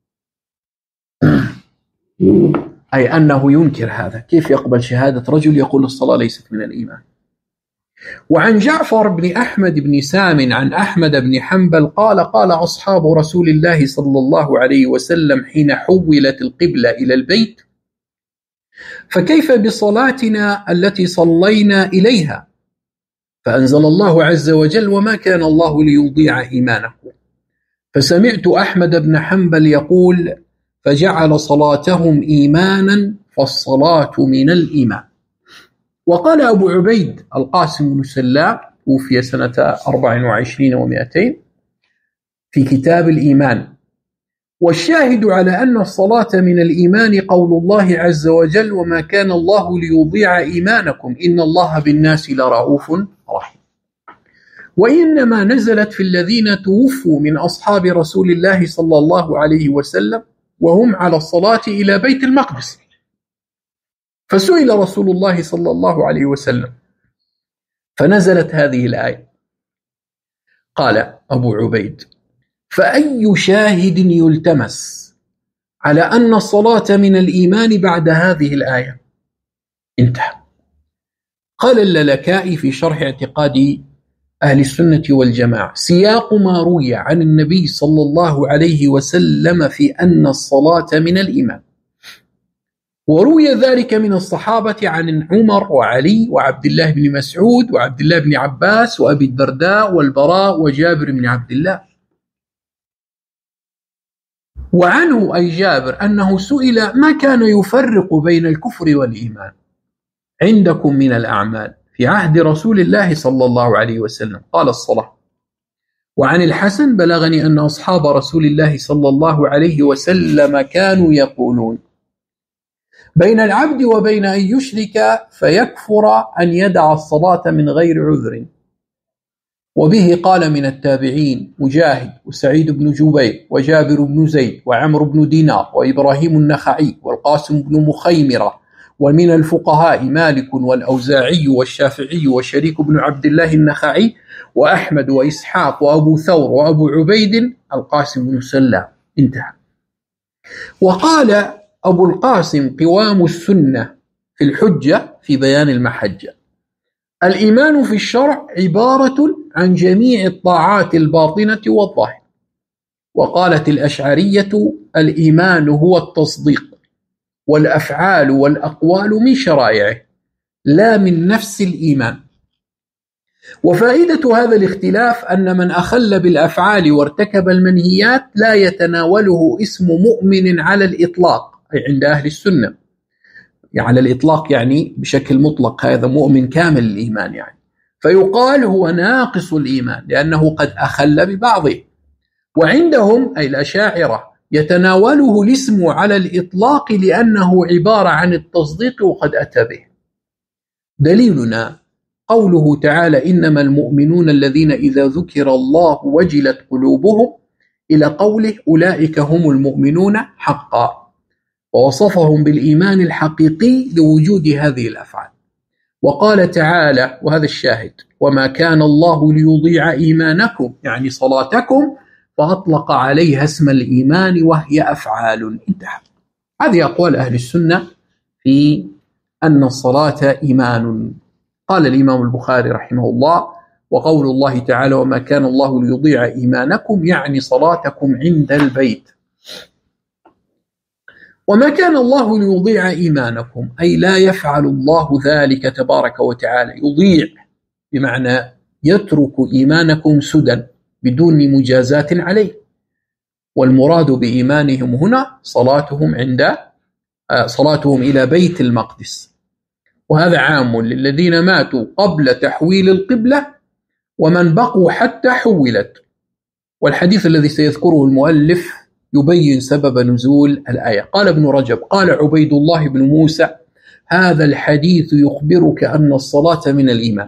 أي أنه ينكر هذا، كيف يقبل شهادة رجل يقول الصلاة ليست من الإيمان. وعن جعفر بن أحمد بن سام عن أحمد بن حنبل قال: قال أصحاب رسول الله صلى الله عليه وسلم حين حولت القبلة إلى البيت: فكيف بصلاتنا التي صلينا إليها؟ فأنزل الله عز وجل: وما كان الله ليضيع إيمانكم. فسمعت أحمد بن حنبل يقول: فجعل صلاتهم إيمانا، فالصلاة من الإيمان. وقال أبو عبيد القاسم بن سلام، توفي سنة 24 و200، في كتاب الإيمان: والشاهد على أن الصلاة من الإيمان قول الله عز وجل: وما كان الله ليضيع إيمانكم إن الله بالناس لرؤوف رحيم. وإنما نزلت في الذين توفوا من أصحاب رسول الله صلى الله عليه وسلم وهم على الصلاة إلى بيت المقدس، فسئل رسول الله صلى الله عليه وسلم فنزلت هذه الآية. قال أبو عبيد: فأي شاهد يلتمس على أن الصلاة من الإيمان بعد هذه الآية؟ انتهى. قال اللالكائي في شرح اعتقاد أهل السنة والجماعة: سياق ما روي عن النبي صلى الله عليه وسلم في أن الصلاة من الإيمان، وروي ذلك من الصحابة عن عمر وعلي وعبد الله بن مسعود وعبد الله بن عباس وأبي الدرداء والبراء وجابر بن عبد الله. وعنه أي جابر أنه سئل: ما كان يفرق بين الكفر والإيمان عندكم من الأعمال في عهد رسول الله صلى الله عليه وسلم؟ قال: الصلاة. وعن الحسن: بلغني أن أصحاب رسول الله صلى الله عليه وسلم كانوا يقولون: بين العبد وبين أن يشرك فيكفر أن يدع الصلاة من غير عذر. وبه قال من التابعين مجاهد وسعيد بن جبير وجابر بن زيد وعمر بن دينار وإبراهيم النخعي والقاسم بن مخيمرة، ومن الفقهاء مالك والأوزاعي والشافعي وشريك بن عبد الله النخعي وأحمد وإسحاق وأبو ثور وأبو عبيد القاسم بن سلام. انتهى. وقال أبو القاسم قوام السنة في الحجة في بيان المحجة: الإيمان في الشرع عبارة عن جميع الطاعات الباطنة والظاهرة. وقالت الأشعرية: الإيمان هو التصديق، والأفعال والأقوال من شرائعه لا من نفس الإيمان. وفائدة هذا الاختلاف أن من أخل بالأفعال وارتكب المنهيات لا يتناوله اسم مؤمن على الإطلاق، أي عند أهل السنة يعني على الإطلاق يعني بشكل مطلق، هذا مؤمن كامل الإيمان يعني، فيقال هو ناقص الإيمان لأنه قد أخل ببعضه. وعندهم أي الأشاعرة يتناوله الاسم على الإطلاق لأنه عبارة عن التصديق وقد أتى به. دليلنا قوله تعالى: إنما المؤمنون الذين إذا ذكر الله وجلت قلوبهم، إلى قوله: أولئك هم المؤمنون حقا، ووصفهم بالإيمان الحقيقي لوجود هذه الأفعال. وقال تعالى، وهذا الشاهد: وما كان الله ليضيع إيمانكم، يعني صلاتكم، فأطلق عليها اسم الإيمان وهي أفعال. انتهى. هذه أقوال أهل السنة في أن الصلاة إيمان. قال الإمام البخاري رحمه الله: وقول الله تعالى: وما كان الله ليضيع إيمانكم، يعني صلاتكم عند البيت. وما كان الله ليضيع إيمانكم أي لا يفعل الله ذلك تبارك وتعالى. يضيع بمعنى يترك إيمانكم سدى بدون مجازات عليه. والمراد بإيمانهم هنا صلاتهم إلى بيت المقدس، وهذا عام للذين ماتوا قبل تحويل القبلة ومن بقوا حتى حولت. والحديث الذي سيذكره المؤلف يبين سبب نزول الآية. قال ابن رجب: قال عبيد الله بن موسى: هذا الحديث يخبرك أن الصلاة من الإيمان.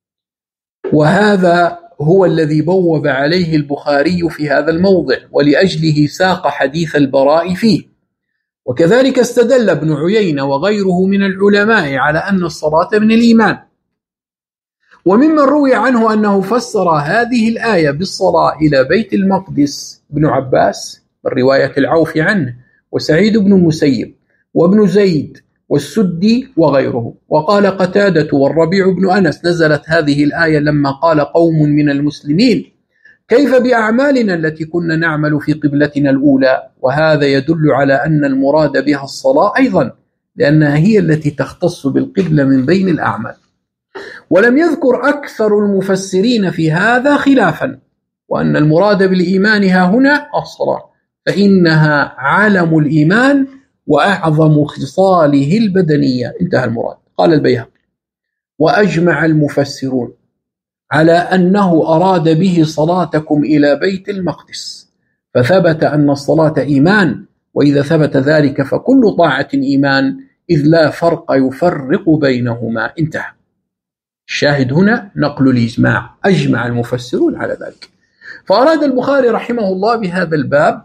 وهذا هو الذي بوب عليه البخاري في هذا الموضع، ولأجله ساق حديث البراء فيه. وكذلك استدل ابن عيينة وغيره من العلماء على أن الصلاة من الإيمان. وممن روي عنه أنه فسر هذه الآية بالصلاة إلى بيت المقدس ابن عباس من رواية العوف عنه، وسعيد بن المسيب، وابن زيد، والسدي وغيره. وقال قتادة والربيع بن أنس: نزلت هذه الآية لما قال قوم من المسلمين: كيف بأعمالنا التي كنا نعمل في قبلتنا الأولى؟ وهذا يدل على أن المراد بها الصلاة أيضا، لأنها هي التي تختص بالقبلة من بين الأعمال. ولم يذكر أكثر المفسرين في هذا خلافا، وأن المراد بالإيمان ها هنا الصلاة، فإنها علم الإيمان وأعظم خصاله البدنية. انتهى المراد. قال البيهقي: وأجمع المفسرون على أنه أراد به صلاتكم إلى بيت المقدس، فثبت أن الصلاة إيمان، وإذا ثبت ذلك فكل طاعة إيمان، إذ لا فرق يفرق بينهما. انتهى. الشاهد هنا نقل الإجماع، أجمع المفسرون على ذلك. فأراد البخاري رحمه الله بهذا الباب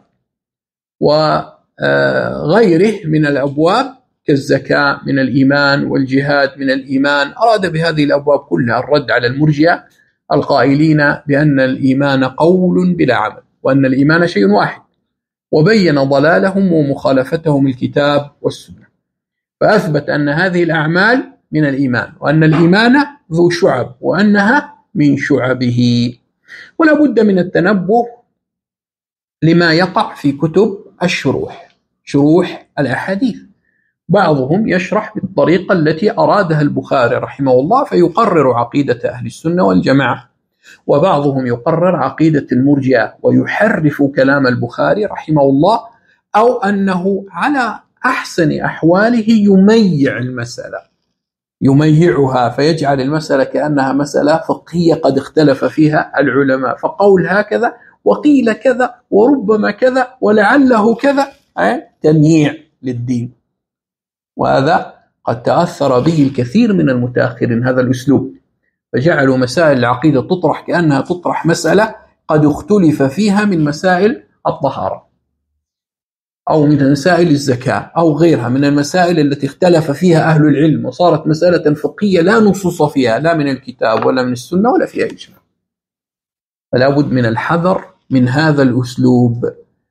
وغيره من الأبواب كالزكاة من الإيمان والجهاد من الإيمان، أراد بهذه الأبواب كلها الرد على المرجئة القائلين بأن الإيمان قول بلا عمل، وأن الإيمان شيء واحد، وبين ضلالهم ومخالفتهم الكتاب والسنة، فأثبت أن هذه الأعمال من الإيمان، وأن الإيمان ذو شعب، وأنها من شعبه. ولا بد من التنبه لما يقع في كتب الشروح، شروح الأحاديث. بعضهم يشرح بالطريقة التي أرادها البخاري رحمه الله فيقرر عقيدة أهل السنة والجماعة، وبعضهم يقرر عقيدة المرجئة ويحرف كلام البخاري رحمه الله، أو أنه على أحسن أحواله يميع المسألة، يميعها فيجعل المسألة كأنها مسألة فقهية قد اختلف فيها العلماء، فقول هكذا وقيل كذا وربما كذا ولعله كذا، تمييع للدين. وهذا قد تأثر به الكثير من المتأخرين هذا الأسلوب، فجعلوا مسائل العقيدة تطرح كأنها تطرح مسألة قد اختلف فيها من مسائل الطهارة أو من مسائل الزكاة أو غيرها من المسائل التي اختلف فيها أهل العلم، وصارت مسألة فقهية لا نصوص فيها لا من الكتاب ولا من السنة ولا فيها إجماع. فلا بد من الحذر من هذا الأسلوب.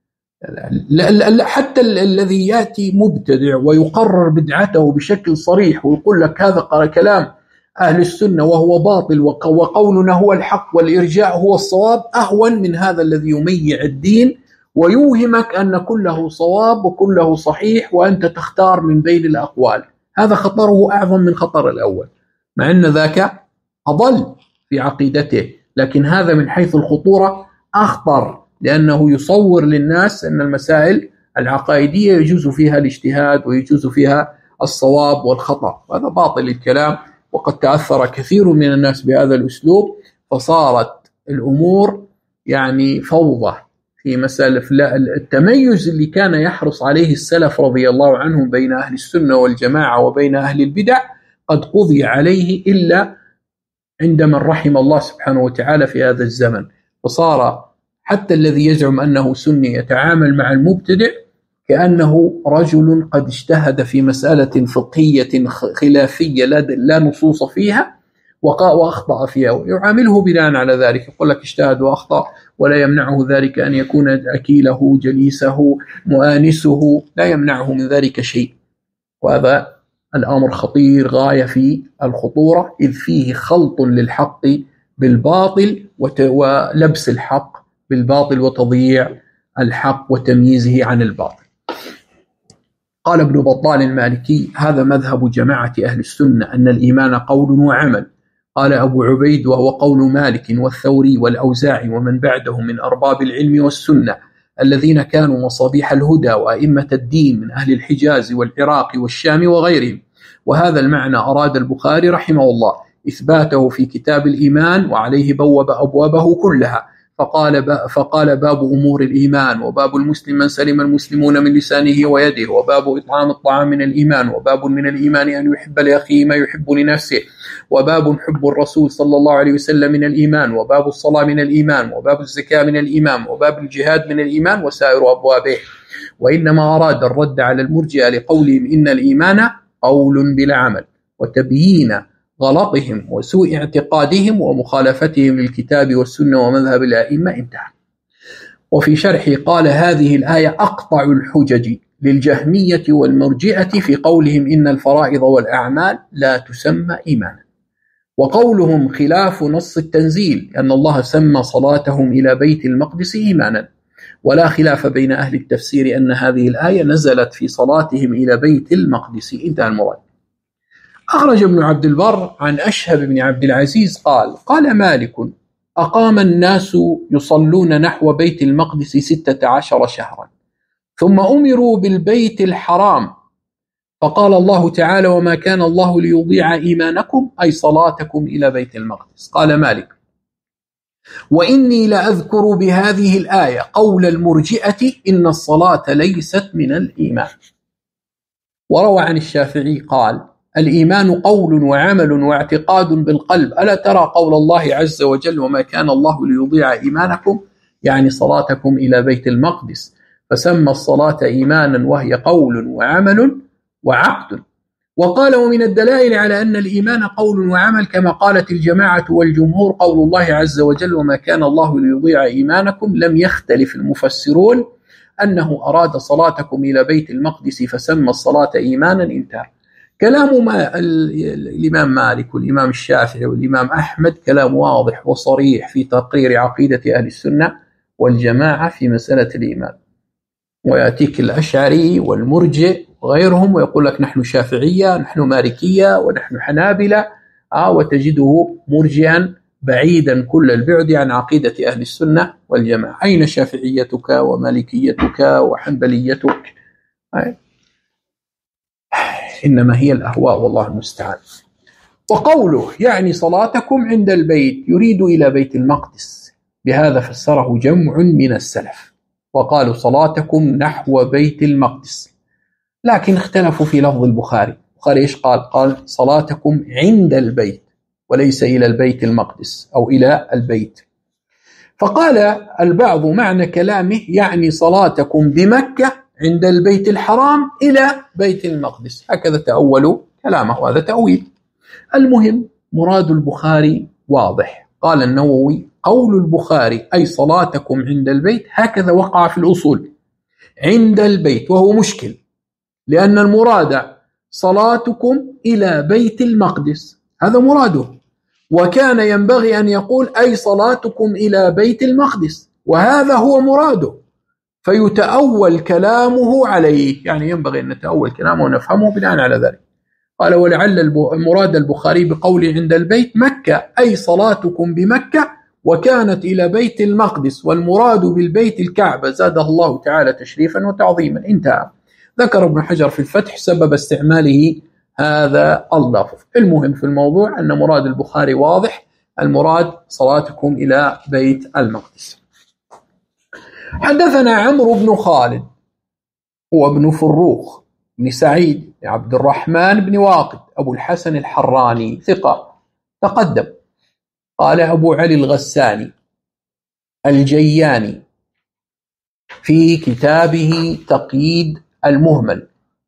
حتى الذي يأتي مبتدع ويقرر بدعته بشكل صريح ويقول لك هذا كلام أهل السنة وهو باطل وقولنا هو الحق والإرجاء هو الصواب، أهون من هذا الذي يميع الدين ويوهمك أن كله صواب وكله صحيح وأنت تختار من بين الأقوال. هذا خطره أعظم من خطر الأول، مع أن ذاك أضل في عقيدته، لكن هذا من حيث الخطورة أخطر، لأنه يصور للناس أن المسائل العقائدية يجوز فيها الاجتهاد ويجوز فيها الصواب والخطأ، وهذا باطل الكلام. وقد تأثر كثير من الناس بهذا الأسلوب، فصارت الأمور يعني فوضى في مسألة التميز اللي كان يحرص عليه السلف رضي الله عنهم بين أهل السنة والجماعة وبين أهل البدع قد قضي عليه إلا عندما رحم الله سبحانه وتعالى في هذا الزمن، فصار حتى الذي يزعم أنه سني يتعامل مع المبتدع كأنه رجل قد اجتهد في مسألة فقهية خلافية لا نصوص فيها وأخطأ فيها، ويعامله بناء على ذلك، يقول لك اجتهد وأخطأ ولا يمنعه ذلك أن يكون أكيله جليسه مؤانسه، لا يمنعه من ذلك شيء. وهذا الأمر خطير غاية في الخطورة، إذ فيه خلط للحق بالباطل ولبس الحق بالباطل وتضييع الحق وتمييزه عن الباطل. قال ابن بطال المالكي: هذا مذهب جماعة أهل السنة أن الإيمان قول وعمل. قال أبو عبيد: وهو قول مالك والثوري والأوزاعي ومن بعدهم من أرباب العلم والسنة الذين كانوا مصابيح الهدى وأئمة الدين من أهل الحجاز والعراق والشام وغيرهم. وهذا المعنى أراد البخاري رحمه الله إثباته في كتاب الإيمان، وعليه بوب أبوابه كلها، فقال باب أمور الإيمان، وباب المسلم من سلم المسلمون من لسانه ويده، وباب إطعام الطعام من الإيمان، وباب من الإيمان أن يحب لأخيه ما يحب لنفسه، وباب حب الرسول صلى الله عليه وسلم من الإيمان، وباب الصلاة من الإيمان، وباب الزكاة من الإيمان، وباب الجهاد من الإيمان، وسائر أبوابه. وإنما أراد الرد على المرجئة لقولهم إن الإيمان قول بلا عمل، وتبيين غلطهم وسوء اعتقادهم ومخالفتهم للكتاب والسنة ومذهب الأئمة. انتهى. وفي شرحه قال: هذه الآية أقطع الحجج للجهمية والمرجئة في قولهم إن الفرائض والأعمال لا تسمى إيمانا، وقولهم خلاف نص التنزيل أن الله سمى صلاتهم إلى بيت المقدس إيمانا، ولا خلاف بين أهل التفسير أن هذه الآية نزلت في صلاتهم إلى بيت المقدس. انتهى المراد. أخرج ابن عبد البر عن أشهب بن عبد العزيز قال مالك: أقام الناس يصلون نحو بيت المقدس 16 شهرا، ثم أمروا بالبيت الحرام، فقال الله تعالى: وما كان الله ليضيع إيمانكم أي صلاتكم إلى بيت المقدس. قال مالك: وإني لأذكر بهذه الآية قول المرجئة إن الصلاة ليست من الإيمان. وروى عن الشافعي قال: الإيمان قول وعمل واعتقاد بالقلب، ألا ترى قول الله عز وجل: وما كان الله ليضيع إيمانكم يعني صلاتكم إلى بيت المقدس، فسمى الصلاة إيمانا وهي قول وعمل وعقد. وقال: ومن الدلائل على أن الإيمان قول وعمل كما قالت الجماعة والجمهور قول الله عز وجل: وما كان الله ليضيع إيمانكم، لم يختلف المفسرون أنه أراد صلاتكم إلى بيت المقدس فسمى الصلاة إيمانا. انتهى. كلام الإمام مالك والإمام الشافعي والإمام أحمد كلام واضح وصريح في تقرير عقيدة أهل السنة والجماعة في مسألة الإيمان. ويأتيك الأشعري والمرجئ وغيرهم ويقول لك نحن شافعية، نحن مالكية، ونحن حنابلة، وتجده مرجئا بعيدا كل البعد عن عقيدة أهل السنة والجماعة. أين شافعيتك ومالكيتك وحنبليتك؟ إنما هي الأهواء والله المستعان. وقوله يعني صلاتكم عند البيت يريد إلى بيت المقدس، بهذا فسره جمع من السلف وقالوا صلاتكم نحو بيت المقدس، لكن اختلفوا في لفظ البخاري. البخاري إيش قال؟ قال صلاتكم عند البيت وليس إلى البيت المقدس أو إلى البيت. فقال البعض معنى كلامه يعني صلاتكم بمكة عند البيت الحرام إلى بيت المقدس، هكذا تأولوا كلامه، وهذا تأويل. المهم مراد البخاري واضح. قال النووي قول البخاري أي صلاتكم عند البيت هكذا وقع في الأصول عند البيت، وهو مشكل لأن المراد صلاتكم إلى بيت المقدس، هذا مراده، وكان ينبغي أن يقول أي صلاتكم إلى بيت المقدس، وهذا هو مراده، فيتأول كلامه عليه، يعني ينبغي أن نتأول كلامه ونفهمه بناء على ذلك. قال ولعل مراد البخاري بقوله عند البيت مكة أي صلاتكم بمكة وكانت إلى بيت المقدس، والمراد بالبيت الكعبة زاده الله تعالى تشريفا وتعظيما. انتهى. ذكر ابن حجر في الفتح سبب استعماله هذا اللفظ. المهم في الموضوع أن مراد البخاري واضح، المراد صلاتكم إلى بيت المقدس. حدثنا عمرو بن خالد هو ابن فروخ بن سعيد عبد الرحمن بن واقد أبو الحسن الحراني ثقة تقدم. قال أبو علي الغساني الجياني في كتابه تقييد المهمل،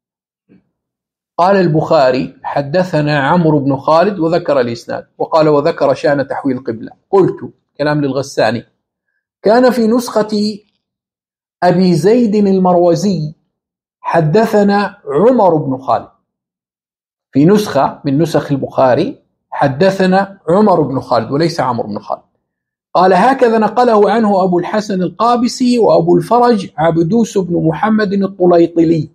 قال البخاري حدثنا عمرو بن خالد وذكر الإسناد، وقال وذكر شأن تحويل القبلة. قلت كلام للغساني كان في نسخة أبي زيد المروزي حدثنا عمر بن خالد، في نسخة من نسخ البخاري حدثنا عمر بن خالد وليس عمرو بن خالد. قال هكذا نقله عنه أبو الحسن القابسي وأبو الفرج عبدوس بن محمد الطليطلي،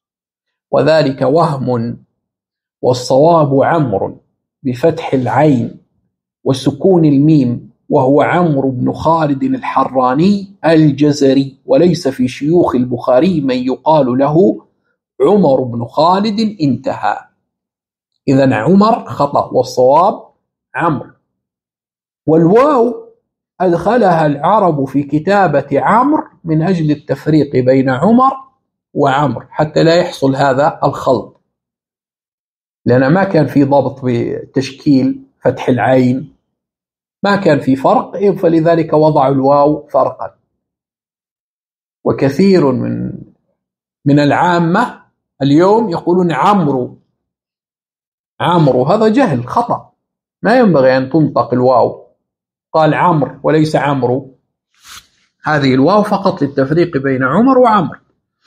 وذلك وهم، والصواب عمرو بفتح العين وسكون الميم، وهو عمرو بن خالد الحراني الجزري، وليس في شيوخ البخاري من يقال له عمر بن خالد. انتهى. إذن عمر خطأ والصواب عمرو. والواو أدخلها العرب في كتابة عمرو من أجل التفريق بين عمر وعمرو حتى لا يحصل هذا الخلط، لأن ما كان في ضبط بتشكيل فتح العين، ما كان في فرق، فلذلك وضعوا الواو فرقا. وكثير من العامة اليوم يقولون عمرو، هذا جهل خطأ، ما ينبغي أن تنطق الواو، قال عمرو وليس عمرو، هذه الواو فقط للتفريق بين عمر وعمرو.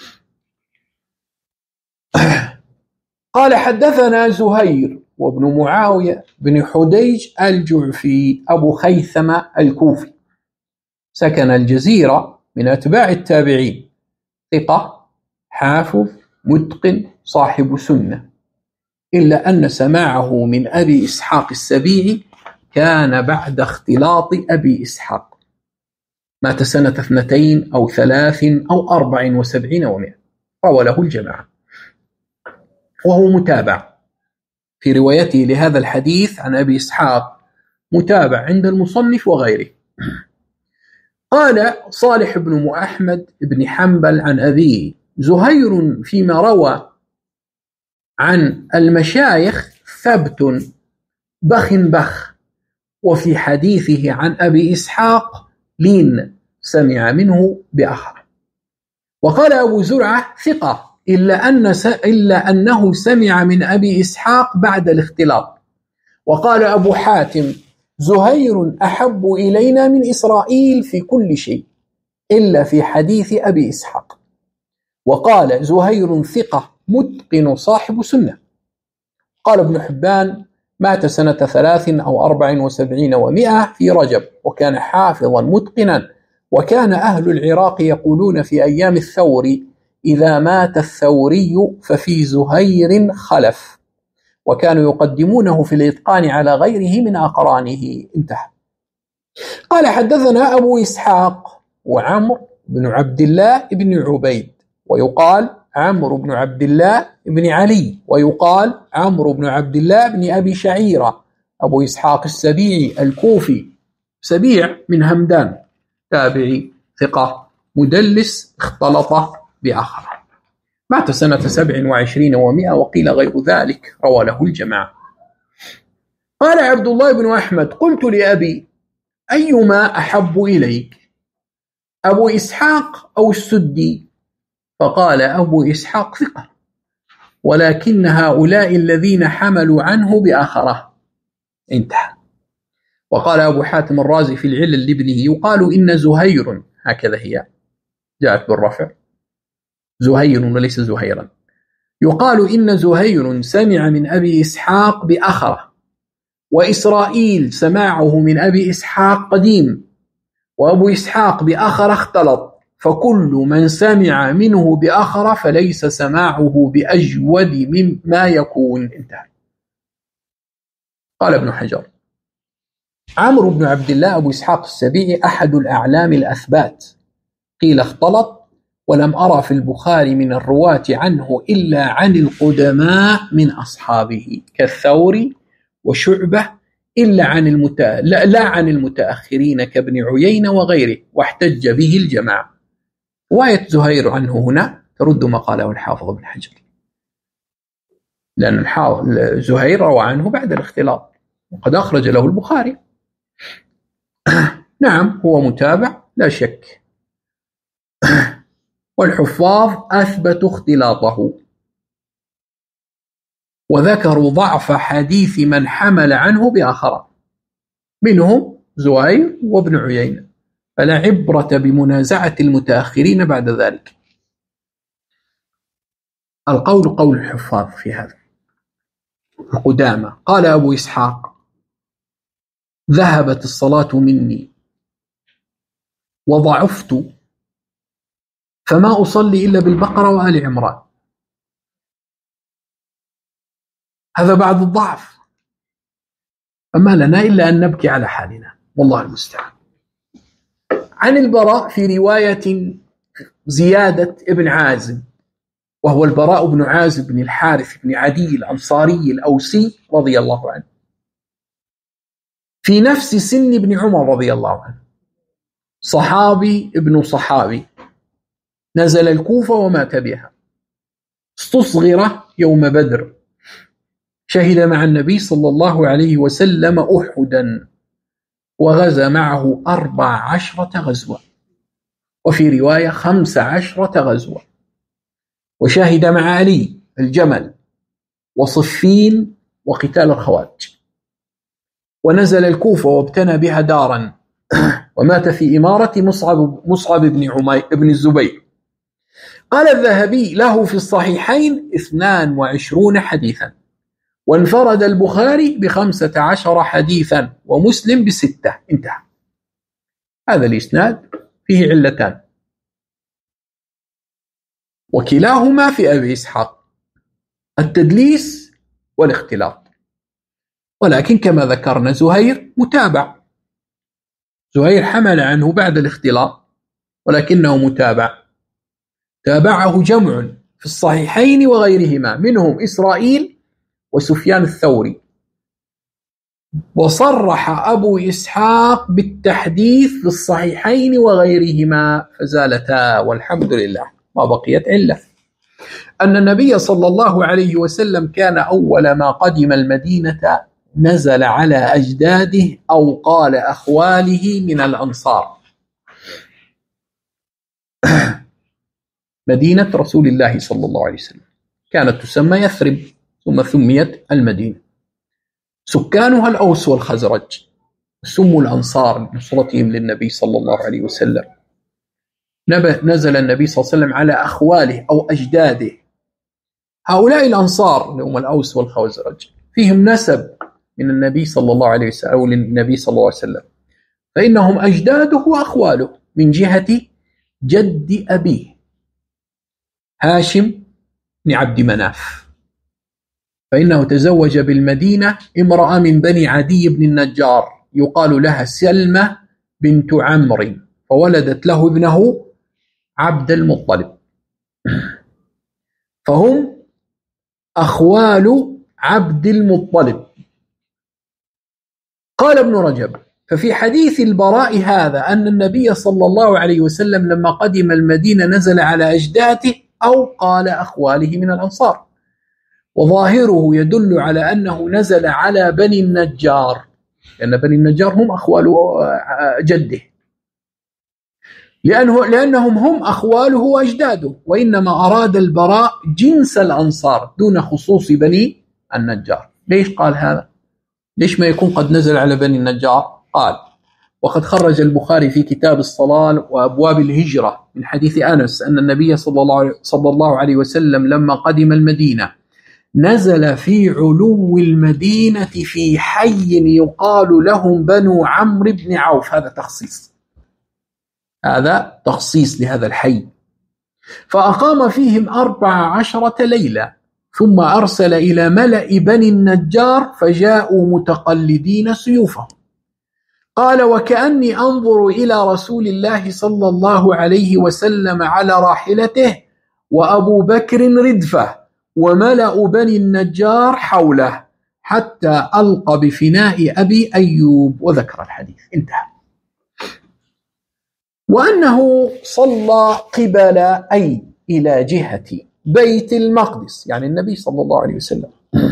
قال حدثنا زهير وابن معاوية بن حديج الجعفي أبو خيثمة الكوفي، سكن الجزيرة، من أتباع التابعين، ثقة حافظ متقن صاحب سنة، إلا أن سماعه من أبي إسحاق السبيعي كان بعد اختلاط أبي إسحاق، مات سنة 2 أو 3 أو 74 و100، روى له الجماعة، وهو متابع في روايته لهذا الحديث عن أبي إسحاق، متابع عند المصنف وغيره. قال صالح بن أحمد بن حنبل عن أبيه زهير فيما روى عن المشايخ ثبت بخ، وفي حديثه عن أبي إسحاق لين سمع منه بآخر. وقال أبو زرعة ثقة إلا أنه سمع من أبي إسحاق بعد الاختلاط. وقال أبو حاتم زهير أحب إلينا من إسرائيل في كل شيء إلا في حديث أبي إسحاق. وقال زهير ثقة متقن صاحب سنة. قال ابن حبان مات سنة 3 أو 74 و100 في رجب، وكان حافظا متقنا، وكان أهل العراق يقولون في أيام الثور إذا مات الثوري ففي زهير خلف، وكانوا يقدمونه في الإتقان على غيره من أقرانه. انتهى. قال حدثنا أبو إسحاق وعمرو بن عبد الله بن عبيد، ويقال عمرو بن عبد الله بن علي، ويقال عمرو بن عبد الله بن أبي شعيرة، أبو إسحاق السبيعي الكوفي، سبيع من همدان، تابعي ثقة مدلس اختلط بآخر. مات سنة 27 و100 وقيل غير ذلك، روى له الجماعة. قال عبد الله بن أحمد: قلت لأبي: أيما أحب إليك، أبو إسحاق أو السدي؟ فقال: أبو إسحاق ثقة، ولكن هؤلاء الذين حملوا عنه بآخره. انتهى. وقال أبو حاتم الرازي في العلل لابنه: يقال إن زهير، هكذا هي جاءت بالرفع، زهير وليس زهيرا، يقال إن زهير سمع من أبي إسحاق بآخره، وإسرائيل سماعه من أبي إسحاق قديم، وأبو إسحاق بآخر اختلط، فكل من سمع منه بآخر فليس سماعه بأجود مما يكون. انتهى. قال ابن حجر: عمرو بن عبد الله أبو إسحاق السبيعي أحد الأعلام الأثبات، قيل اختلط، ولم أرى في البخاري من الرواة عنه إلا عن القدماء من أصحابه كالثوري وشعبة، إلا عن لا عن المتأخرين كابن عيينة وغيره، واحتج به الجماعة. رواية زهير عنه هنا ترد ما قاله الحافظ ابن حجر، لأن زهير روى عنه بعد الاختلاط وقد أخرج له البخاري. نعم هو متابع لا شك، والحفاظ أثبتوا اختلاطه، وذكروا ضعف حديث من حمل عنه بآخر، منهم زهير وابن عيينة، فلا عبرة بمنازعة المتأخرين بعد ذلك. القول قول الحفاظ في هذا القدامى. قال أبو إسحاق: ذهبت الصلاة مني وضعفت، فما أصلي إلا بالبقرة وآل عمران. هذا بعد الضعف، فما لنا إلا أن نبكي على حالنا، والله المستعان. عن البراء في رواية زيادة ابن عازب، وهو البراء بن عازب بن الحارث بن عدي الأنصاري الأوسي رضي الله عنه، في نفس سن ابن عمر رضي الله عنه، صحابي ابن صحابي، نزل الكوفة ومات بها، استصغر يوم بدر، شهد مع النبي صلى الله عليه وسلم أحدا، وغزا معه 14 غزوة، وفي رواية 15 غزوة، وشهد مع علي الجمل وصفين وقتال الخوارج، ونزل الكوفة وابتنى بها دارا، ومات في إمارة مصعب بن الزبير. قال الذهبي: له في الصحيحين 22 حديثا، وانفرد البخاري ب15 حديثا، ومسلم ب6. انتهى. هذا الإسناد فيه علتان، وكلاهما في أبي إسحاق: التدليس والاختلاط. ولكن كما ذكرنا زهير متابع، زهير حمل عنه بعد الاختلاط ولكنه متابع، تابعه جمع في الصحيحين وغيرهما، منهم إسرائيل وسفيان الثوري. وصرح أبو إسحاق بالتحديث في الصحيحين وغيرهما فزالتا، والحمد لله ما بقيت علة. أن النبي صلى الله عليه وسلم كان أول ما قدم المدينة نزل على أجداده أو قال أخواله من الأنصار. مدينة رسول الله صلى الله عليه وسلم كانت تسمى يثرب، ثم سميت المدينة. سكانها الأوس والخزرج، سموا الأنصار بنصرتهم للنبي صلى الله عليه وسلم. نزل النبي صلى الله عليه وسلم على أخواله أو أجداده. هؤلاء الأنصار اللي هم الأوس والخزرج فيهم نسب من النبي صلى الله عليه وسلم أو للنبي صلى الله عليه وسلم، فإنهم أجداده وأخواله من جهة جد أبيه هاشم بن عبد مناف، فإنه تزوج بالمدينة امرأة من بني عدي بن النجار يقال لها سلمة بنت عمرو، فولدت له ابنه عبد المطلب، فهم أخوال عبد المطلب. قال ابن رجب: ففي حديث البراء هذا أن النبي صلى الله عليه وسلم لما قدم المدينة نزل على أجداده أو قال أخواله من الأنصار، وظاهره يدل على أنه نزل على بني النجار، لأن بني النجار هم أخوال جده، لأنهم هم أخواله وأجداده، وإنما أراد البراء جنس الأنصار دون خصوص بني النجار. ليش قال هذا؟ ليش ما يكون قد نزل على بني النجار؟ قال: وقد خرج البخاري في كتاب الصلاة وأبواب الهجرة من حديث أنس أن النبي صلى الله عليه وسلم لما قدم المدينة نزل في علو المدينة في حي يقال لهم بنو عمرو بن عوف. هذا تخصيص لهذا الحي، فأقام فيهم 14 ليلة، ثم أرسل إلى ملأ بني النجار فجاءوا متقلدين سيوفهم. قال: وكأني أنظر إلى رسول الله صلى الله عليه وسلم على راحلته وأبو بكر ردفه وملأ بني النجار حوله حتى ألقى بفناء أبي أيوب، وذكر الحديث انتهى. وأنه صلى قبل أي إلى جهة بيت المقدس، يعني النبي صلى الله عليه وسلم.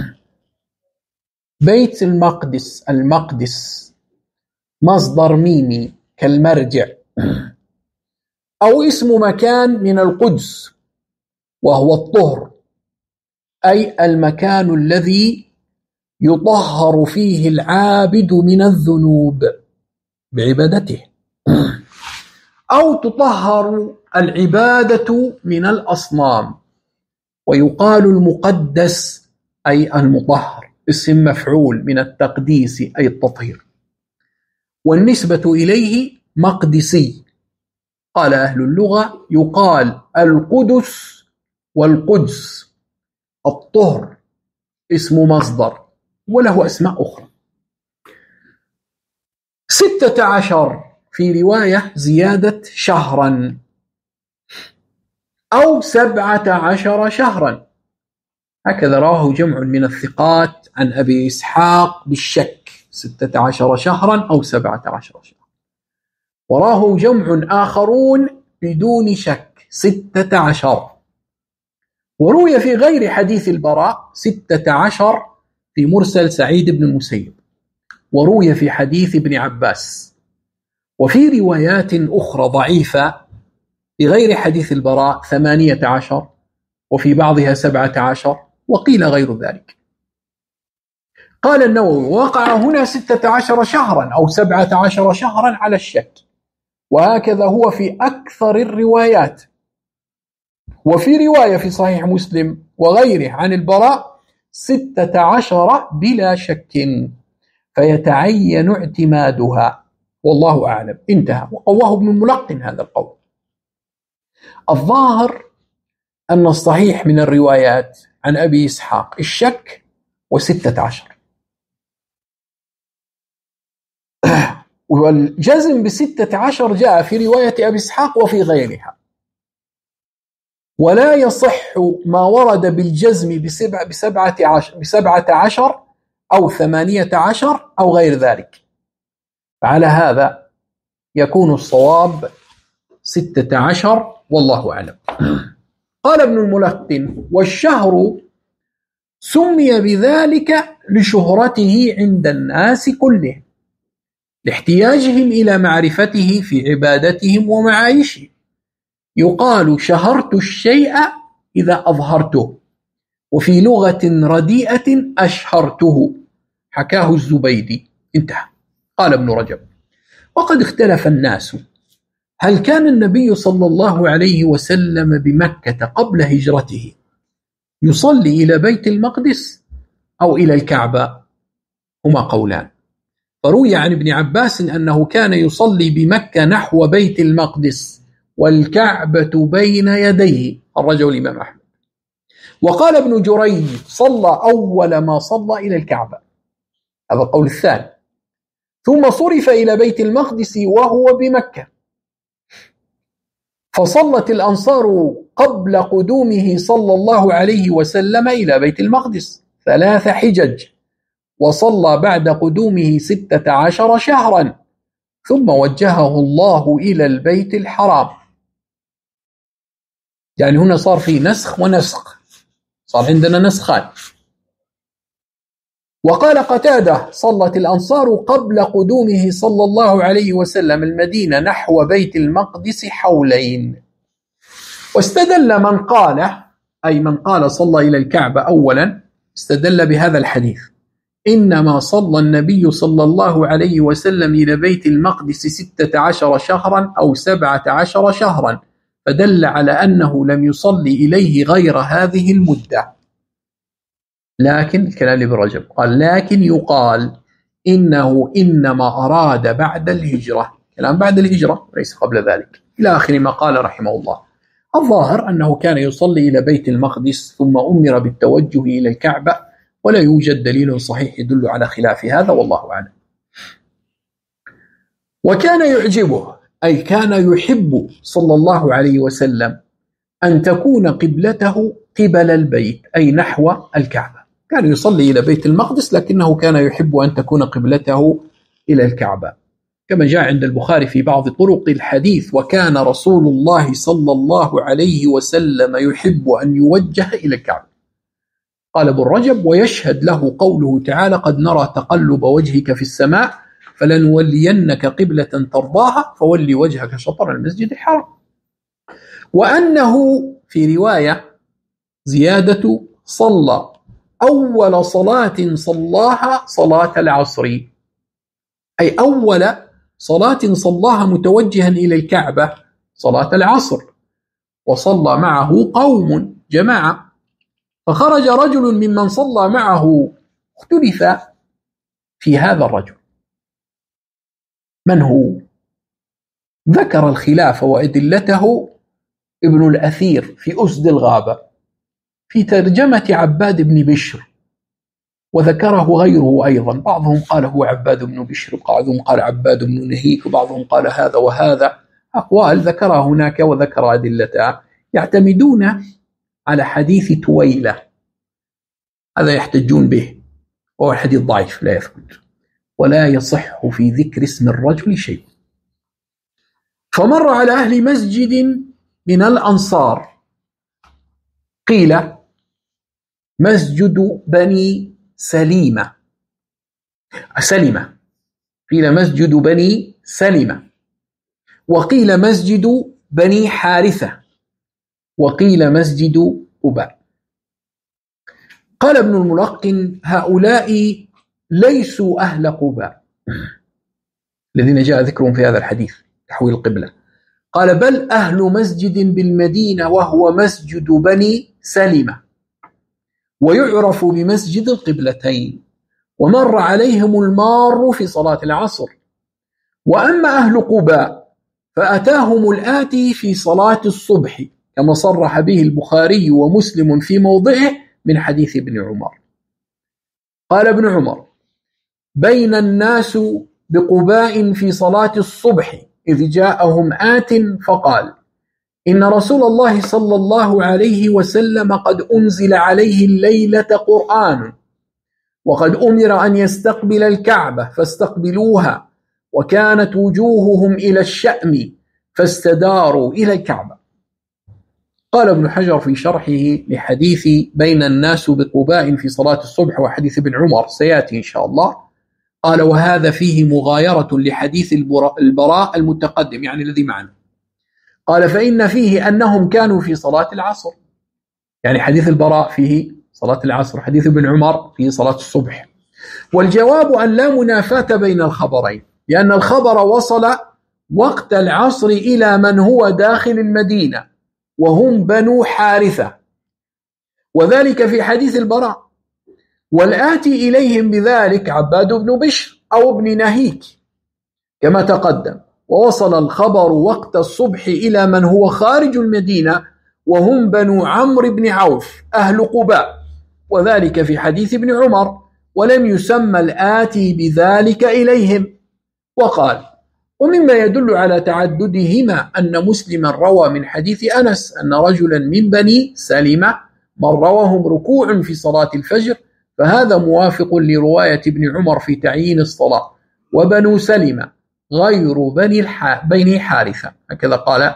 بيت المقدس مصدر ميمي كالمرجع، أو اسم مكان من القدس، وهو الطهر، أي المكان الذي يطهر فيه العابد من الذنوب بعبادته، أو تطهر العبادة من الأصنام. ويقال المقدس أي المطهر، اسم مفعول من التقديس أي التطهير، والنسبة إليه مقدسي. قال أهل اللغة: يقال القدس والقدس. الطهر اسم مصدر وله أسماء أخرى. 16 في رواية زيادة شهرا، أو 17 شهرا، هكذا رواه جمع من الثقات عن أبي إسحاق بالشك، 16 شهرا أو 17 شهرا. وراه جمع آخرون بدون شك 16. وروي في غير حديث البراء 16 في مرسل سعيد بن المسيب، وروي في حديث ابن عباس، وفي روايات أخرى ضعيفة في غير حديث البراء 18، وفي بعضها 17، وقيل غير ذلك. قال النووي: وقع هنا 16 شهرا أو 17 شهرا على الشك، وهكذا هو في أكثر الروايات. وفي رواية في صحيح مسلم وغيره عن البراء 16 بلا شك، فيتعين اعتمادها، والله أعلم. انتهى. وقواه ابن الملقن هذا القول. الظاهر أن الصحيح من الروايات عن أبي إسحاق الشك و16، والجزم ب16 جاء في رواية أبي إسحاق وفي غيرها، ولا يصح ما ورد بالجزم ب17 أو 18 أو غير ذلك. فعلى هذا يكون الصواب 16، والله أعلم. قال ابن الملقن: والشهر سمي بذلك لشهرته عند الناس كلهم، لاحتياجهم إلى معرفته في عبادتهم ومعايشهم. يقال شهرت الشيء إذا أظهرته، وفي لغة رديئة أشهرته، حكاه الزبيدي. انتهى. قال ابن رجب: وقد اختلف الناس هل كان النبي صلى الله عليه وسلم بمكة قبل هجرته يصلي إلى بيت المقدس أو إلى الكعبة؟ هما قولان. فروي عن ابن عباس أنه كان يصلي بمكة نحو بيت المقدس والكعبة بين يديه، الرجل الإمام أحمد. وقال ابن جريج: صلى أول ما صلى إلى الكعبة، هذا القول الثاني، ثم صرف إلى بيت المقدس وهو بمكة، فصلت الأنصار قبل قدومه صلى الله عليه وسلم إلى بيت المقدس 3 حجج، وصلى بعد قدومه 16 شهرا، ثم وجهه الله إلى البيت الحرام. يعني هنا صار في نسخ ونسخ، صار عندنا نسخان. وقال قتادة: صلت الأنصار قبل قدومه صلى الله عليه وسلم المدينة نحو بيت المقدس حولين. واستدل من قال، أي من قال صلى إلى الكعبة أولا، استدل بهذا الحديث: إنما صلى النبي صلى الله عليه وسلم إلى بيت المقدس 16 شهرا أو 17 شهرا، فدل على أنه لم يصلي إليه غير هذه المدة. لكن الكلام لابن رجب قال: لكن يقال إنه إنما أراد بعد الهجرة، كلام بعد الهجرة وليس قبل ذلك، إلى آخر ما قال رحمه الله. الظاهر أنه كان يصلي إلى بيت المقدس ثم أمر بالتوجه إلى الكعبة، ولا يوجد دليل صحيح يدل على خلاف هذا، والله أعلم. وكان يعجبه، أي كان يحب صلى الله عليه وسلم أن تكون قبلته قبل البيت، أي نحو الكعبة. كان يصلي إلى بيت المقدس لكنه كان يحب أن تكون قبلته إلى الكعبة، كما جاء عند البخاري في بعض طرق الحديث: وكان رسول الله صلى الله عليه وسلم يحب أن يوجه إلى الكعبة. قال ابن رجب: ويشهد له قوله تعالى: قد نرى تقلب وجهك في السماء فلنولينك قبلة ترضاها فولي وجهك شطر المسجد الحرام. وأنه في رواية زيادة: صلى أول صلاة صلاها صلاة العصر، أي أول صلاة صلاها متوجها إلى الكعبة صلاة العصر. وصلى معه قوم جماعة، فخرج رجل ممن صلى معه، اختلف في هذا الرجل من هو. ذكر الخلاف وأدلته ابن الأثير في أسد الغابة في ترجمة عباد بن بشر، وذكره غيره أيضا. بعضهم قال هو عباد بن بشر، وبعضهم قال عباد بن نهيك، وبعضهم قال هذا وهذا، أقوال ذكرها هناك وذكر أدلتها. يعتمدون على حديث تويلة، هذا يحتجون به، وهو الحديث ضعيف لا يثبت، ولا يصح في ذكر اسم الرجل شيء. فمر على أهل مسجد من الأنصار، قيل مسجد بني سلمة، قيل مسجد بني سلمة، وقيل مسجد بني حارثة، وقيل مسجد قباء. قال ابن الملقن: هؤلاء ليسوا أهل قباء الذين جاء ذكرهم في هذا الحديث تحويل القبلة. قال: بل أهل مسجد بالمدينة وهو مسجد بني سلمة، ويعرف بمسجد القبلتين، ومر عليهم المار في صلاة العصر. وأما أهل قباء فأتاهم الآتي في صلاة الصبح، كما صرح به البخاري ومسلم في موضعه من حديث ابن عمر. قال ابن عمر: بين الناس بقباء في صلاة الصبح إذ جاءهم آت فقال: إن رسول الله صلى الله عليه وسلم قد أنزل عليه الليلة قرآن، وقد أمر أن يستقبل الكعبة فاستقبلوها، وكانت وجوههم إلى الشأم فاستداروا إلى الكعبة. قال ابن حجر في شرحه لحديث بين الناس بقباء في صلاة الصبح وحديث ابن عمر سيأتي إن شاء الله، قال: وهذا فيه مغايرة لحديث البراء المتقدم، يعني الذي معنا. قال: فإن فيه أنهم كانوا في صلاة العصر، يعني حديث البراء فيه صلاة العصر، حديث ابن عمر فيه صلاة الصبح. والجواب أن لا منافاة بين الخبرين، لأن الخبر وصل وقت العصر إلى من هو داخل المدينة وهم بنو حارثة، وذلك في حديث البراء، والآتي إليهم بذلك عباد بن بشر أو ابن نهيك كما تقدم. ووصل الخبر وقت الصبح إلى من هو خارج المدينة وهم بنو عمرو بن عوف أهل قباء، وذلك في حديث ابن عمر، ولم يسمى الآتي بذلك إليهم. وقال: ومما يدل على تعددهما أن مسلما روى من حديث أنس أن رجلا من بني سلمة مر وهم ركوع في صلاة الفجر، فهذا موافق لرواية ابن عمر في تعيين الصلاة. وبنو سلمة غير بني حارثة، هكذا قال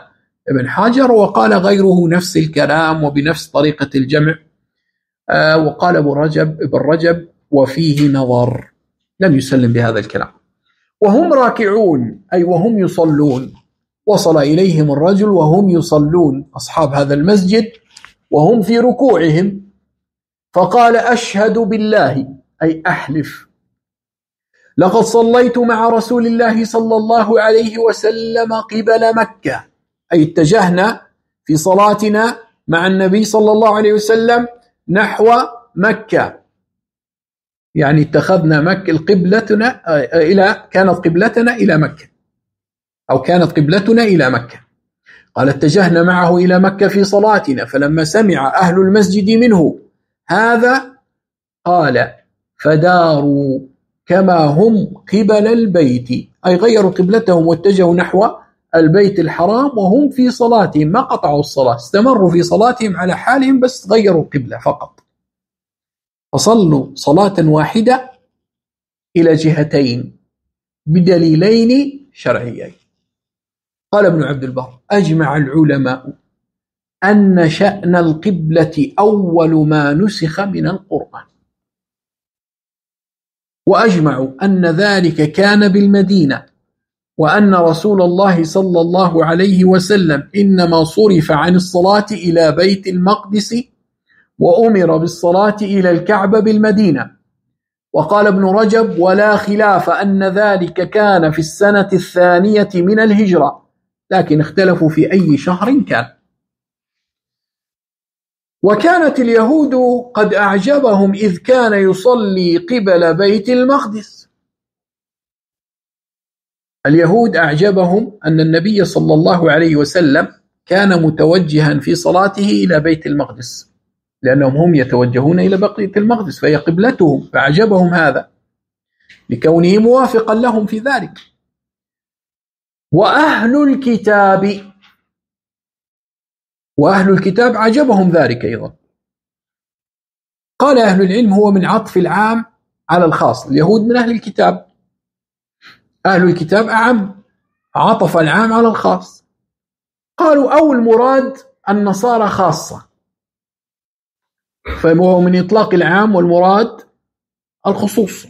ابن حجر، وقال غيره نفس الكلام وبنفس طريقة الجمع. وقال ابن رجب وفيه نظر، لم يسلم بهذا الكلام. وهم راكعون أي وهم يصلون، وصل إليهم الرجل وهم يصلون أصحاب هذا المسجد وهم في ركوعهم، فقال أشهد بالله أي أحلف لقد صليت مع رسول الله صلى الله عليه وسلم قبل مكة، أي اتجهنا في صلاتنا مع النبي صلى الله عليه وسلم نحو مكة، يعني اتخذنا مكة قبلتنا كانت قبلتنا إلى مكة، أو كانت قبلتنا إلى مكة. قال اتجهنا معه إلى مكة في صلاتنا، فلما سمع أهل المسجد منه هذا قال فداروا كما هم قبل البيت، أي غيروا قبلتهم واتجهوا نحو البيت الحرام وهم في صلاتهم، ما قطعوا الصلاة، استمروا في صلاتهم على حالهم بس غيروا القبلة فقط، فصلوا صلاة واحدة إلى جهتين بدليلين شرعيين. قال ابن عبد البر أجمع العلماء أن شأن القبلة أول ما نسخ من القرآن، وأجمعوا أن ذلك كان بالمدينة، وأن رسول الله صلى الله عليه وسلم إنما صرف عن الصلاة إلى بيت المقدس وأمر بالصلاة إلى الكعبة بالمدينة. وقال ابن رجب ولا خلاف أن ذلك كان في السنة 2 من الهجرة، لكن اختلفوا في أي شهر كان. وكانت اليهود قد أعجبهم إذ كان يصلي قبل بيت المقدس، اليهود أعجبهم أن النبي صلى الله عليه وسلم كان متوجها في صلاته إلى بيت المقدس، لأنهم هم يتوجهون إلى بيت المقدس فهي قبلتهم، فأعجبهم هذا لكونه موافقا لهم في ذلك. وأهل الكتاب عجبهم ذلك أيضا. قال أهل العلم هو من عطف العام على الخاص، اليهود من أهل الكتاب، أهل الكتاب أعم، عطف العام على الخاص. قالوا أو المراد النصارى خاصة، فهو من إطلاق العام والمراد الخصوص،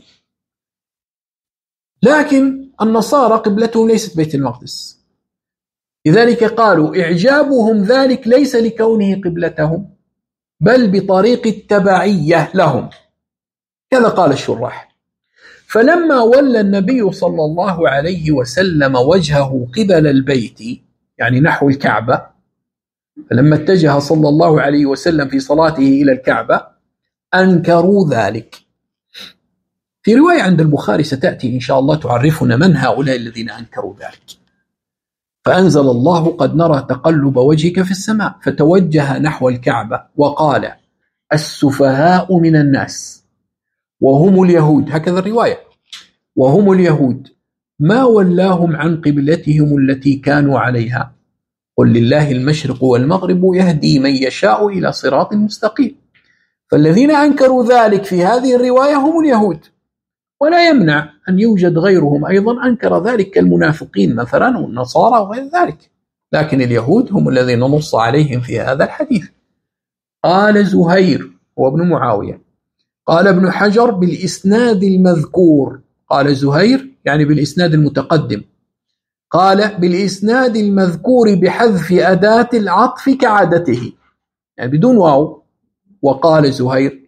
لكن النصارى قبلتهم ليست بيت المقدس، لذلك قالوا إعجابهم ذلك ليس لكونه قبلتهم بل بطريق التبعية لهم، كذا قال الشراح. فلما ولى النبي صلى الله عليه وسلم وجهه قبل البيت يعني نحو الكعبة، فلما اتجه صلى الله عليه وسلم في صلاته إلى الكعبة أنكروا ذلك. في رواية عند البخاري ستأتي إن شاء الله تعرفنا من هؤلاء الذين أنكروا ذلك. فأنزل الله قد نرى تقلب وجهك في السماء فتوجه نحو الكعبة وقال السفهاء من الناس وهم اليهود، هكذا الرواية، وهم اليهود ما ولاهم عن قبلتهم التي كانوا عليها، قل لله المشرق والمغرب يهدي من يشاء إلى صراط مستقيم. فالذين أنكروا ذلك في هذه الرواية هم اليهود، ولا يمنع أن يوجد غيرهم أيضا أنكر ذلك كالمنافقين مثلا والنصارى وغير ذلك، لكن اليهود هم الذين نص عليهم في هذا الحديث. قال زهير وابن معاوية قال ابن حجر بالإسناد المذكور، قال زهير يعني بالإسناد المتقدم، قال بالإسناد المذكور بحذف أداة العطف كعادته، يعني بدون واو. وقال زهير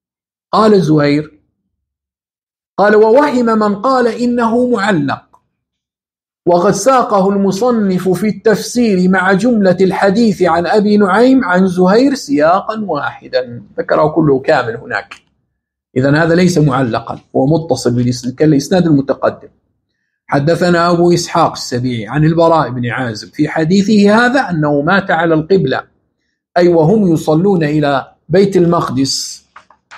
قال ووهم من قال إنه معلق، وقد ساقه المصنف في التفسير مع جملة الحديث عن أبي نعيم عن زهير سياقا واحدا، ذكره كله كامل هناك، إذن هذا ليس معلقا، هو متصل كالإسناد المتقدم. حدثنا أبو إسحاق السبيعي عن البراء بن عازب في حديثه هذا أنه مات على القبلة، أي وهم يصلون إلى بيت المقدس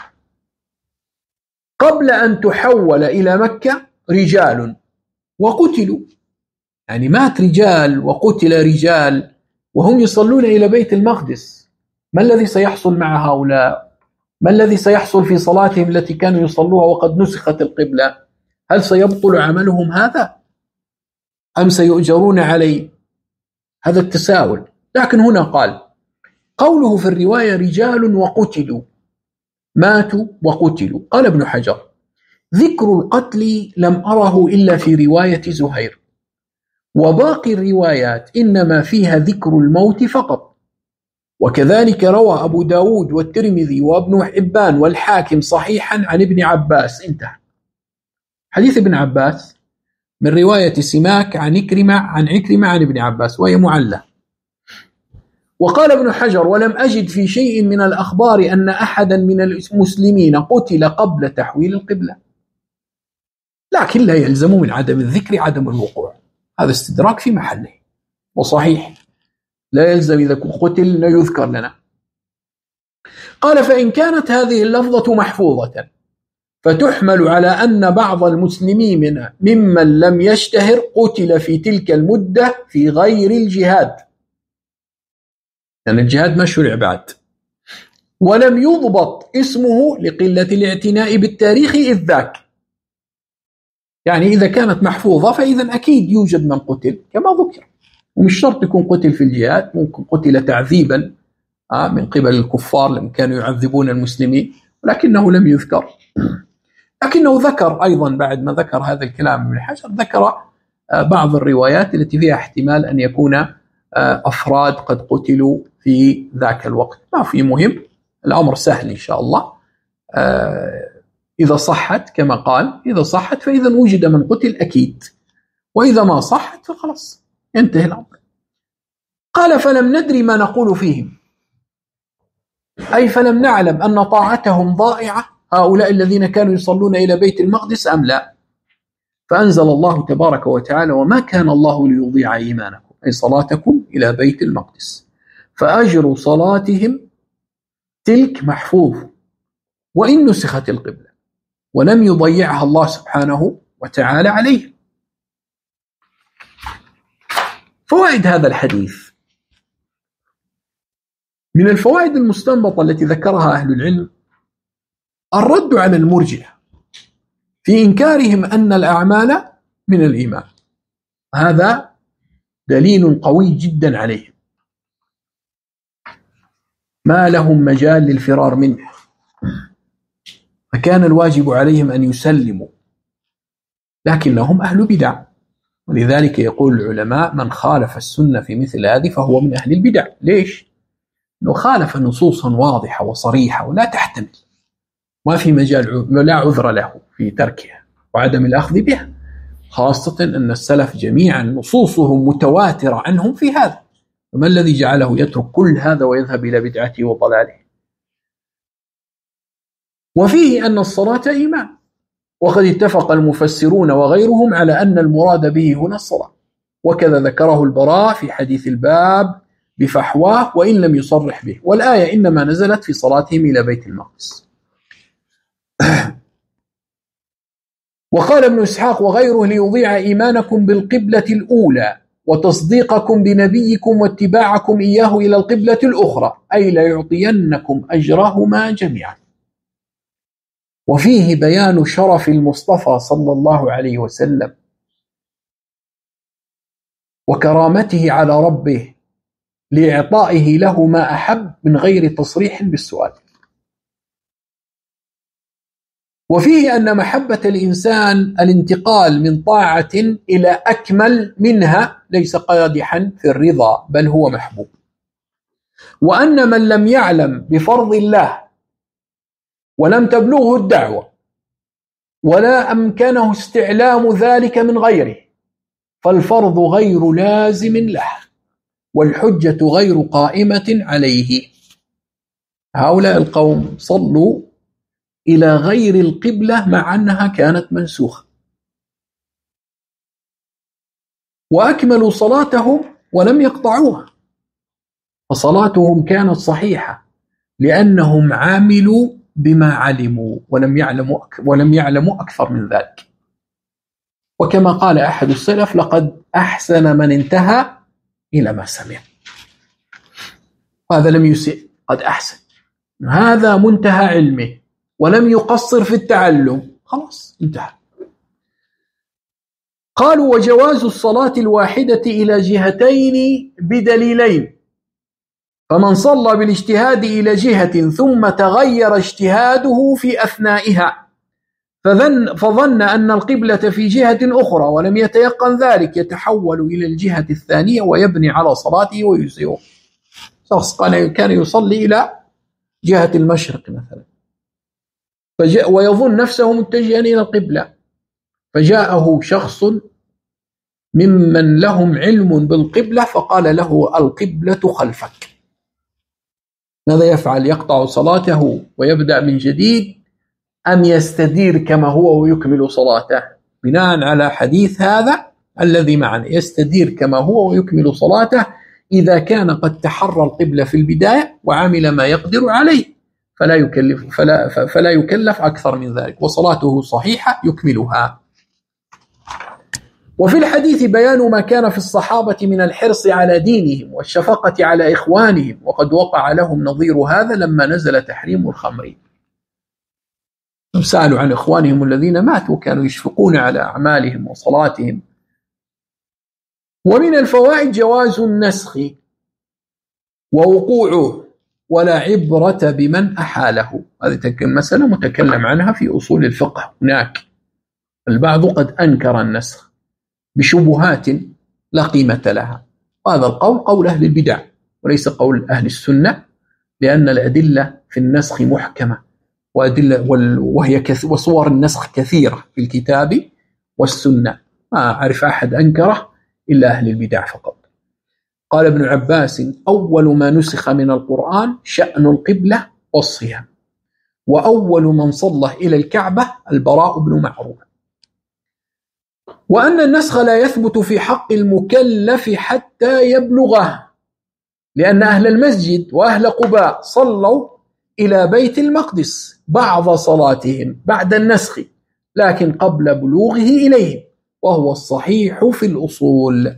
قبل أن تحول إلى مكة رجال وقتلوا، يعني مات رجال وقتل رجال وهم يصلون إلى بيت المقدس. ما الذي سيحصل مع هؤلاء؟ ما الذي سيحصل في صلاتهم التي كانوا يصلوها وقد نسخت القبلة؟ هل سيبطل عملهم هذا أم سيؤجرون عليه؟ هذا التساؤل. لكن هنا قال قوله في الرواية رجال وقتلوا، ماتوا وقتلوا، قال ابن حجر ذكر القتل لم أره إلا في رواية زهير، وباقي الروايات إنما فيها ذكر الموت فقط. وكذلك روى أبو داود والترمذي وابن حبان والحاكم صحيحا عن ابن عباس. انتهى. حديث ابن عباس من رواية سماك عن عكرمة عن ابن عباس، وهي معلة. وقال ابن حجر ولم أجد في شيء من الأخبار أن أحدا من المسلمين قتل قبل تحويل القبلة، لكن لا يلزم من عدم الذكر عدم الوقوع. هذا استدراك في محله وصحيح، لا يلزم إذا قتل لا يذكر لنا. قال فإن كانت هذه اللفظة محفوظة فتحمل على أن بعض المسلمين ممن لم يشتهر قتل في تلك المدة في غير الجهاد، يعني الجهاد ما شرع بعد، ولم يضبط اسمه لقلة الاعتناء بالتاريخ إذ ذاك. يعني إذا كانت محفوظة فإذا أكيد يوجد من قتل كما ذكر، ومش شرط يكون قتل في الجهاد، ممكن قتل تعذيبا من قبل الكفار لما كانوا يعذبون المسلمين، ولكنه لم يذكر. لكنه ذكر أيضا بعد ما ذكر هذا الكلام ابن حجر ذكر بعض الروايات التي فيها احتمال أن يكون أفراد قد قتلوا في ذاك الوقت. ما في مهم، الأمر سهل إن شاء الله. إذا صحت كما قال، إذا صحت فإذا وجد من قتل أكيد، وإذا ما صحت فخلاص ينتهي الأمر. قال فلم ندري ما نقول فيهم، أي فلم نعلم أن طاعتهم ضائعة هؤلاء الذين كانوا يصلون إلى بيت المقدس أم لا. فأنزل الله تبارك وتعالى وما كان الله ليضيع إيمانكم أي صلاتكم إلى بيت المقدس، فأجر صلاتهم تلك محفوظ وإن نسخت القبلة، ولم يضيعها الله سبحانه وتعالى عليه. فوائد هذا الحديث: من الفوائد المستنبطة التي ذكرها أهل العلم الرد على المرجئة في إنكارهم أن الأعمال من الإيمان، هذا دليل قوي جدا عليهم، ما لهم مجال للفرار منه، فكان الواجب عليهم أن يسلموا، لكنهم أهل بدع، ولذلك يقول العلماء من خالف السنة في مثل هذه فهو من أهل البدع. ليش؟ أنه خالف نصوصا واضحة وصريحة ولا تحتمل، ما في مجال، لا عذر له في تركها وعدم الأخذ بها، خاصة أن السلف جميعا نصوصهم متواترة عنهم في هذا، فما الذي جعله يترك كل هذا ويذهب إلى بدعته وضلاله؟ وفيه أن الصلاة إيمان، وقد اتفق المفسرون وغيرهم على أن المراد به هنا الصلاة، وكذا ذكره البراء في حديث الباب بفحواه وإن لم يصرح به، والآية إنما نزلت في صلاتهم إلى بيت المقدس. وقال ابن إسحاق وغيره ليضيع إيمانكم بالقبلة الأولى وتصديقكم بنبيكم واتباعكم إياه إلى القبلة الأخرى، أي ليعطينكم أجرهما جميعا. وفيه بيان شرف المصطفى صلى الله عليه وسلم وكرامته على ربه لإعطائه له ما أحب من غير تصريح بالسؤال. وفيه أن محبة الإنسان الانتقال من طاعة إلى أكمل منها ليس قادحا في الرضا، بل هو محبوب. وأن من لم يعلم بفرض الله ولم تبلغه الدعوة ولا أمكنه استعلام ذلك من غيره فالفرض غير لازم له والحجة غير قائمة عليه. هؤلاء القوم صلوا إلى غير القبلة مع أنها كانت منسوخة، وأكملوا صلاتهم ولم يقطعوها، فصلاتهم كانت صحيحة لأنهم عاملوا بما علموا ولم يعلموا أكثر من ذلك. وكما قال أحد السلف لقد أحسن من انتهى إلى ما سمع، هذا لم يسئ، قد أحسن، هذا منتهى علمه ولم يقصر في التعلم، خلاص انتهى. قالوا وجواز الصلاة الواحدة إلى جهتين بدليلين، فمن صلى بالاجتهاد إلى جهة ثم تغير اجتهاده في أثنائها فظن أن القبلة في جهة أخرى ولم يتيقن ذلك يتحول إلى الجهة الثانية ويبني على صلاته ويسيره. شخص كان يصلي إلى جهة المشرق مثلا ويظن نفسه متجها إلى القبلة، فجاءه شخص ممن لهم علم بالقبلة فقال له القبلة خلفك. ماذا يفعل؟ يقطع صلاته ويبدأ من جديد أم يستدير كما هو ويكمل صلاته؟ بناء على حديث هذا الذي معنا يستدير كما هو ويكمل صلاته إذا كان قد تحرى القبلة في البداية وعمل ما يقدر عليه فلا يكلف أكثر من ذلك وصلاته صحيحة يكملها. وفي الحديث بيان ما كان في الصحابة من الحرص على دينهم والشفقة على إخوانهم، وقد وقع لهم نظير هذا لما نزل تحريم الخمر. سألوا عن إخوانهم الذين ماتوا كانوا يشفقون على أعمالهم وصلاتهم. ومن الفوائد جواز النسخ ووقوعه ولا عبرة بمن أحاله. هذه مسألة متكلم عنها في أصول الفقه. هناك البعض قد أنكر النسخ بشبهات لا قيمة لها، وهذا القول قول أهل البدع وليس قول أهل السنة، لأن الأدلة في النسخ محكمة وصور النسخ كثيرة في الكتاب والسنة، ما أعرف أحد أنكره إلا أهل البدع فقط. قال ابن عباس أول ما نسخ من القرآن شأن القبلة والصيام، وأول من صلى إلى الكعبة البراء بن معروف. وأن النسخ لا يثبت في حق المكلف حتى يبلغه، لأن أهل المسجد وأهل قباء صلوا إلى بيت المقدس بعض صلاتهم بعد النسخ لكن قبل بلوغه إليهم، وهو الصحيح في الأصول.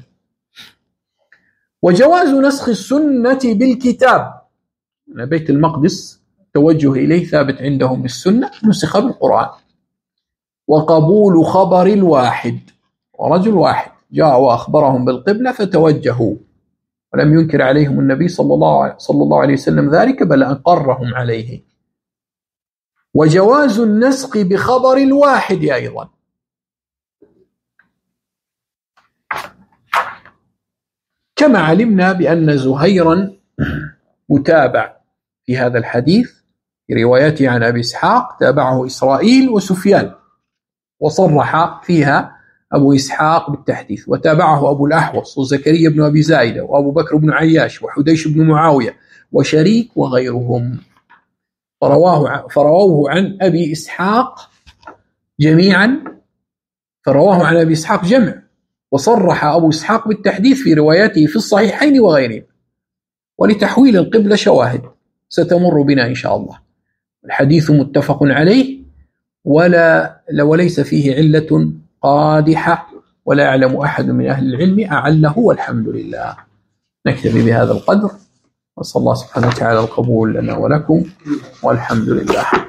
وجواز نسخ السنة بالكتاب، بيت المقدس توجه إليه ثابت عندهم بالسنة نسخ بالقرآن. وقبول خبر الواحد، ورجل واحد جاء وأخبرهم بالقبلة فتوجهوا ولم ينكر عليهم النبي صلى الله عليه وسلم ذلك بل أقرهم عليه. وجواز النسخ بخبر الواحد أيضا، كما علمنا بأن زهيرا متابع في هذا الحديث في روايته عن أبي إسحاق، تابعه إسرائيل وسفيان وصرح فيها أبو إسحاق بالتحديث، وتابعه أبو الأحوص وزكريا بن أبي زايدة وأبو بكر بن عياش وحديش بن معاوية وشريك وغيرهم، فرواه عن أبي إسحاق جميعا، فرواه عن أبي إسحاق جمع، وصرح أبو إسحاق بالتحديث في رواياته في الصحيحين وغيرهم. ولتحويل القبلة شواهد ستمر بنا إن شاء الله. الحديث متفق عليه وليس فيه علة قادحة ولا يعلم أحد من أهل العلم أعله، والحمد لله. نكتفي بهذا القدر، وصلى الله سبحانه وتعالى القبول لنا ولكم، والحمد لله.